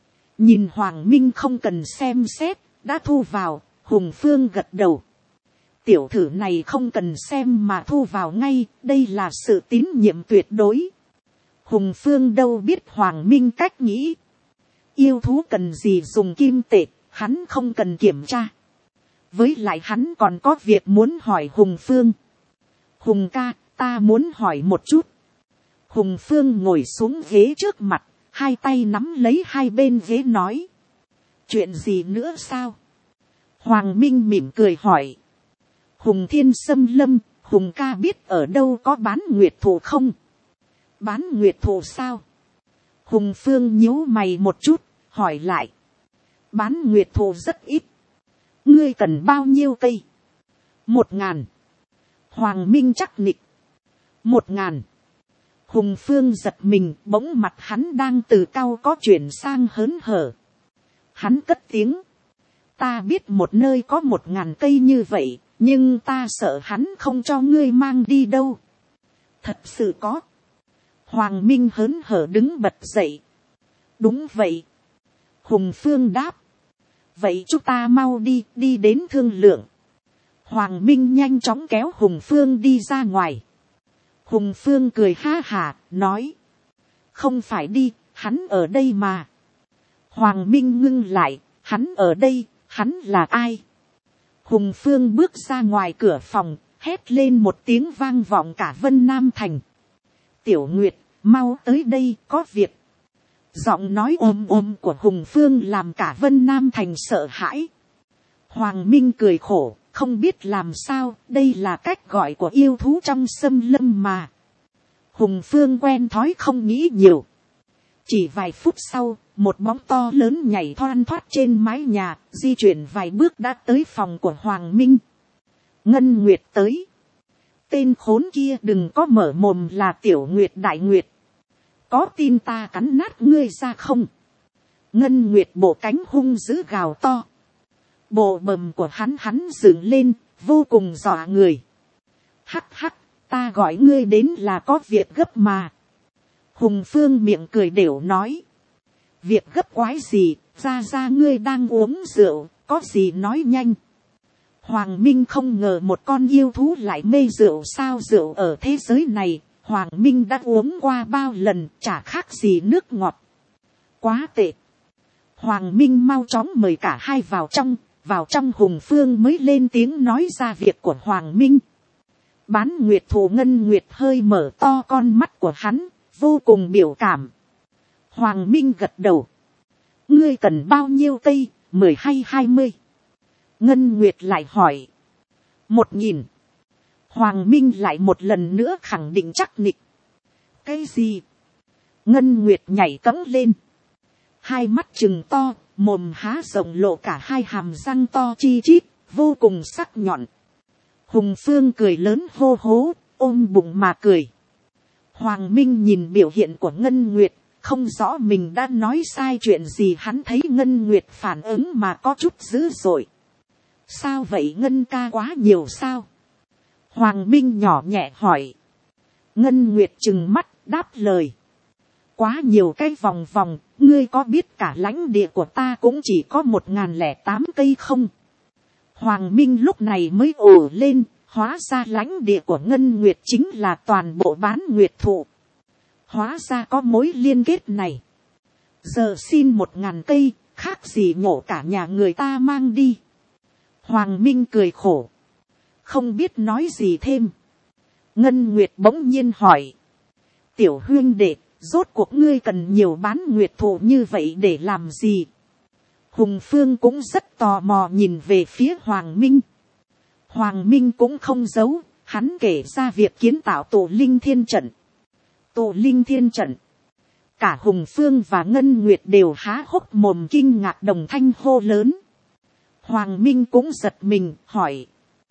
Nhìn Hoàng Minh không cần xem xét, đã thu vào, Hùng Phương gật đầu. Tiểu thử này không cần xem mà thu vào ngay, đây là sự tín nhiệm tuyệt đối. Hùng Phương đâu biết Hoàng Minh cách nghĩ. Yêu thú cần gì dùng kim tệ, hắn không cần kiểm tra. Với lại hắn còn có việc muốn hỏi Hùng Phương. Hùng ca, ta muốn hỏi một chút. Hùng Phương ngồi xuống ghế trước mặt, hai tay nắm lấy hai bên ghế nói. Chuyện gì nữa sao? Hoàng Minh mỉm cười hỏi. Hùng Thiên Xâm Lâm, Hùng ca biết ở đâu có bán nguyệt thụ không? Bán nguyệt thụ sao? Hùng Phương nhíu mày một chút, hỏi lại. Bán nguyệt thụ rất ít. Ngươi cần bao nhiêu cây? 1.000. Hoàng Minh chắc nịch. 1.000. Hùng Phương giật mình, bỗng mặt hắn đang từ cau có chuyển sang hớn hở. Hắn cất tiếng. Ta biết một nơi có 1.000 cây như vậy, nhưng ta sợ hắn không cho ngươi mang đi đâu. Thật sự có. Hoàng Minh hớn hở đứng bật dậy. Đúng vậy. Hùng Phương đáp. Vậy chúng ta mau đi, đi đến thương lượng. Hoàng Minh nhanh chóng kéo Hùng Phương đi ra ngoài. Hùng Phương cười ha hả, nói. Không phải đi, hắn ở đây mà. Hoàng Minh ngưng lại, hắn ở đây, hắn là ai? Hùng Phương bước ra ngoài cửa phòng, hét lên một tiếng vang vọng cả Vân Nam Thành. Tiểu Nguyệt, mau tới đây, có việc. Giọng nói ôm ôm của Hùng Phương làm cả Vân Nam Thành sợ hãi. Hoàng Minh cười khổ, không biết làm sao, đây là cách gọi của yêu thú trong xâm lâm mà. Hùng Phương quen thói không nghĩ nhiều. Chỉ vài phút sau, một bóng to lớn nhảy thoăn thoắt trên mái nhà, di chuyển vài bước đã tới phòng của Hoàng Minh. Ngân Nguyệt tới. Tên khốn kia đừng có mở mồm là Tiểu Nguyệt Đại Nguyệt. Có tin ta cắn nát ngươi ra không? Ngân Nguyệt bộ cánh hung dữ gào to. Bộ bầm của hắn dựng lên, vô cùng dọa người. Hắc hắc, ta gọi ngươi đến là có việc gấp mà. Hùng Phương miệng cười đểu nói. Việc gấp quái gì, ra ngươi đang uống rượu, có gì nói nhanh. Hoàng Minh không ngờ một con yêu thú lại mê rượu, sao rượu ở thế giới này, Hoàng Minh đã uống qua bao lần, chả khác gì nước ngọt. Quá tệ. Hoàng Minh mau chóng mời cả hai vào trong Hùng Phương mới lên tiếng nói ra việc của Hoàng Minh. Bán nguyệt thụ Ngân Nguyệt hơi mở to con mắt của hắn, vô cùng biểu cảm. Hoàng Minh gật đầu. Ngươi cần bao nhiêu cây, 10 hay 20? Ngân Nguyệt lại hỏi. 1000. Hoàng Minh lại một lần nữa khẳng định chắc nịch. Cái gì? Ngân Nguyệt nhảy cẫng lên. Hai mắt trừng to, mồm há rộng lộ cả hai hàm răng to chi chít, vô cùng sắc nhọn. Hùng Phương cười lớn hô hố, ôm bụng mà cười. Hoàng Minh nhìn biểu hiện của Ngân Nguyệt, không rõ mình đã nói sai chuyện gì. Hắn thấy Ngân Nguyệt phản ứng mà có chút dữ dội. Sao vậy Ngân ca, quá nhiều sao? Hoàng Minh nhỏ nhẹ hỏi. Ngân Nguyệt trừng mắt đáp lời. Quá nhiều cái vòng vòng, ngươi có biết cả lãnh địa của ta cũng chỉ có 1008 cây không? Hoàng Minh lúc này mới ồ lên, hóa ra lãnh địa của Ngân Nguyệt chính là toàn bộ bán nguyệt thụ. Hóa ra có mối liên kết này. Giờ xin 1000 cây, khác gì nhổ cả nhà người ta mang đi. Hoàng Minh cười khổ. Không biết nói gì thêm. Ngân Nguyệt bỗng nhiên hỏi. Tiểu huynh đệ, rốt cuộc ngươi cần nhiều bán nguyệt thụ như vậy để làm gì? Hùng Phương cũng rất tò mò nhìn về phía Hoàng Minh. Hoàng Minh cũng không giấu, hắn kể ra việc kiến tạo tổ linh thiên trận. Tổ linh thiên trận. Cả Hùng Phương và Ngân Nguyệt đều há hốc mồm kinh ngạc đồng thanh hô lớn. Hoàng Minh cũng giật mình, hỏi.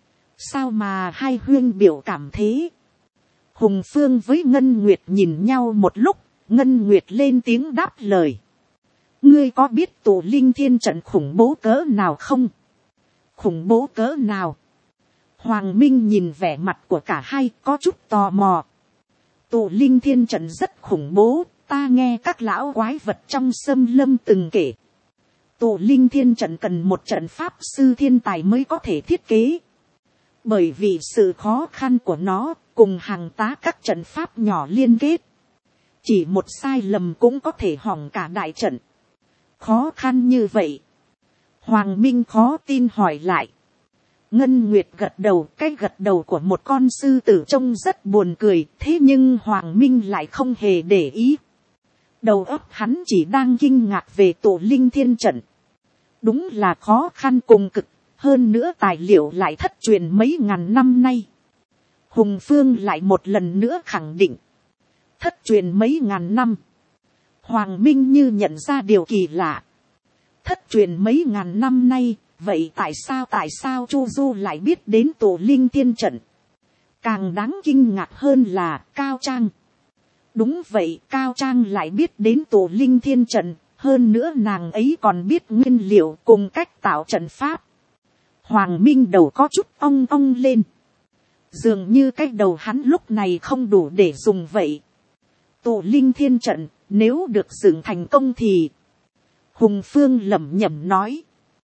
Sao mà hai huynh biểu cảm thế? Hùng Phương với Ngân Nguyệt nhìn nhau một lúc, Ngân Nguyệt lên tiếng đáp lời. Ngươi có biết tổ linh thiên trận khủng bố cỡ nào không? Khủng bố cỡ nào? Hoàng Minh nhìn vẻ mặt của cả hai có chút tò mò. Tổ linh thiên trận rất khủng bố, ta nghe các lão quái vật trong xâm lâm từng kể. Tổ linh thiên trận cần một trận pháp sư thiên tài mới có thể thiết kế. Bởi vì sự khó khăn của nó cùng hàng tá các trận pháp nhỏ liên kết. Chỉ một sai lầm cũng có thể hỏng cả đại trận. Khó khăn như vậy. Hoàng Minh khó tin hỏi lại. Ngân Nguyệt gật đầu, cái gật đầu của một con sư tử trông rất buồn cười, thế nhưng Hoàng Minh lại không hề để ý. Đầu óc hắn chỉ đang kinh ngạc về tổ linh thiên trận. Đúng là khó khăn cùng cực, hơn nữa tài liệu lại thất truyền mấy ngàn năm nay. Hùng Phương lại một lần nữa khẳng định. Thất truyền mấy ngàn năm. Hoàng Minh như nhận ra điều kỳ lạ. Thất truyền mấy ngàn năm nay, vậy tại sao Chu Du lại biết đến tổ linh thiên trận? Càng đáng kinh ngạc hơn là Cao Trang. Đúng vậy, Cao Trang lại biết đến tổ linh thiên trận, hơn nữa nàng ấy còn biết nguyên liệu cùng cách tạo trận pháp. Hoàng Minh đầu có chút ong ong lên. Dường như cái đầu hắn lúc này không đủ để dùng vậy. Tổ linh thiên trận, nếu được dựng thành công thì... Hùng Phương lẩm nhẩm nói.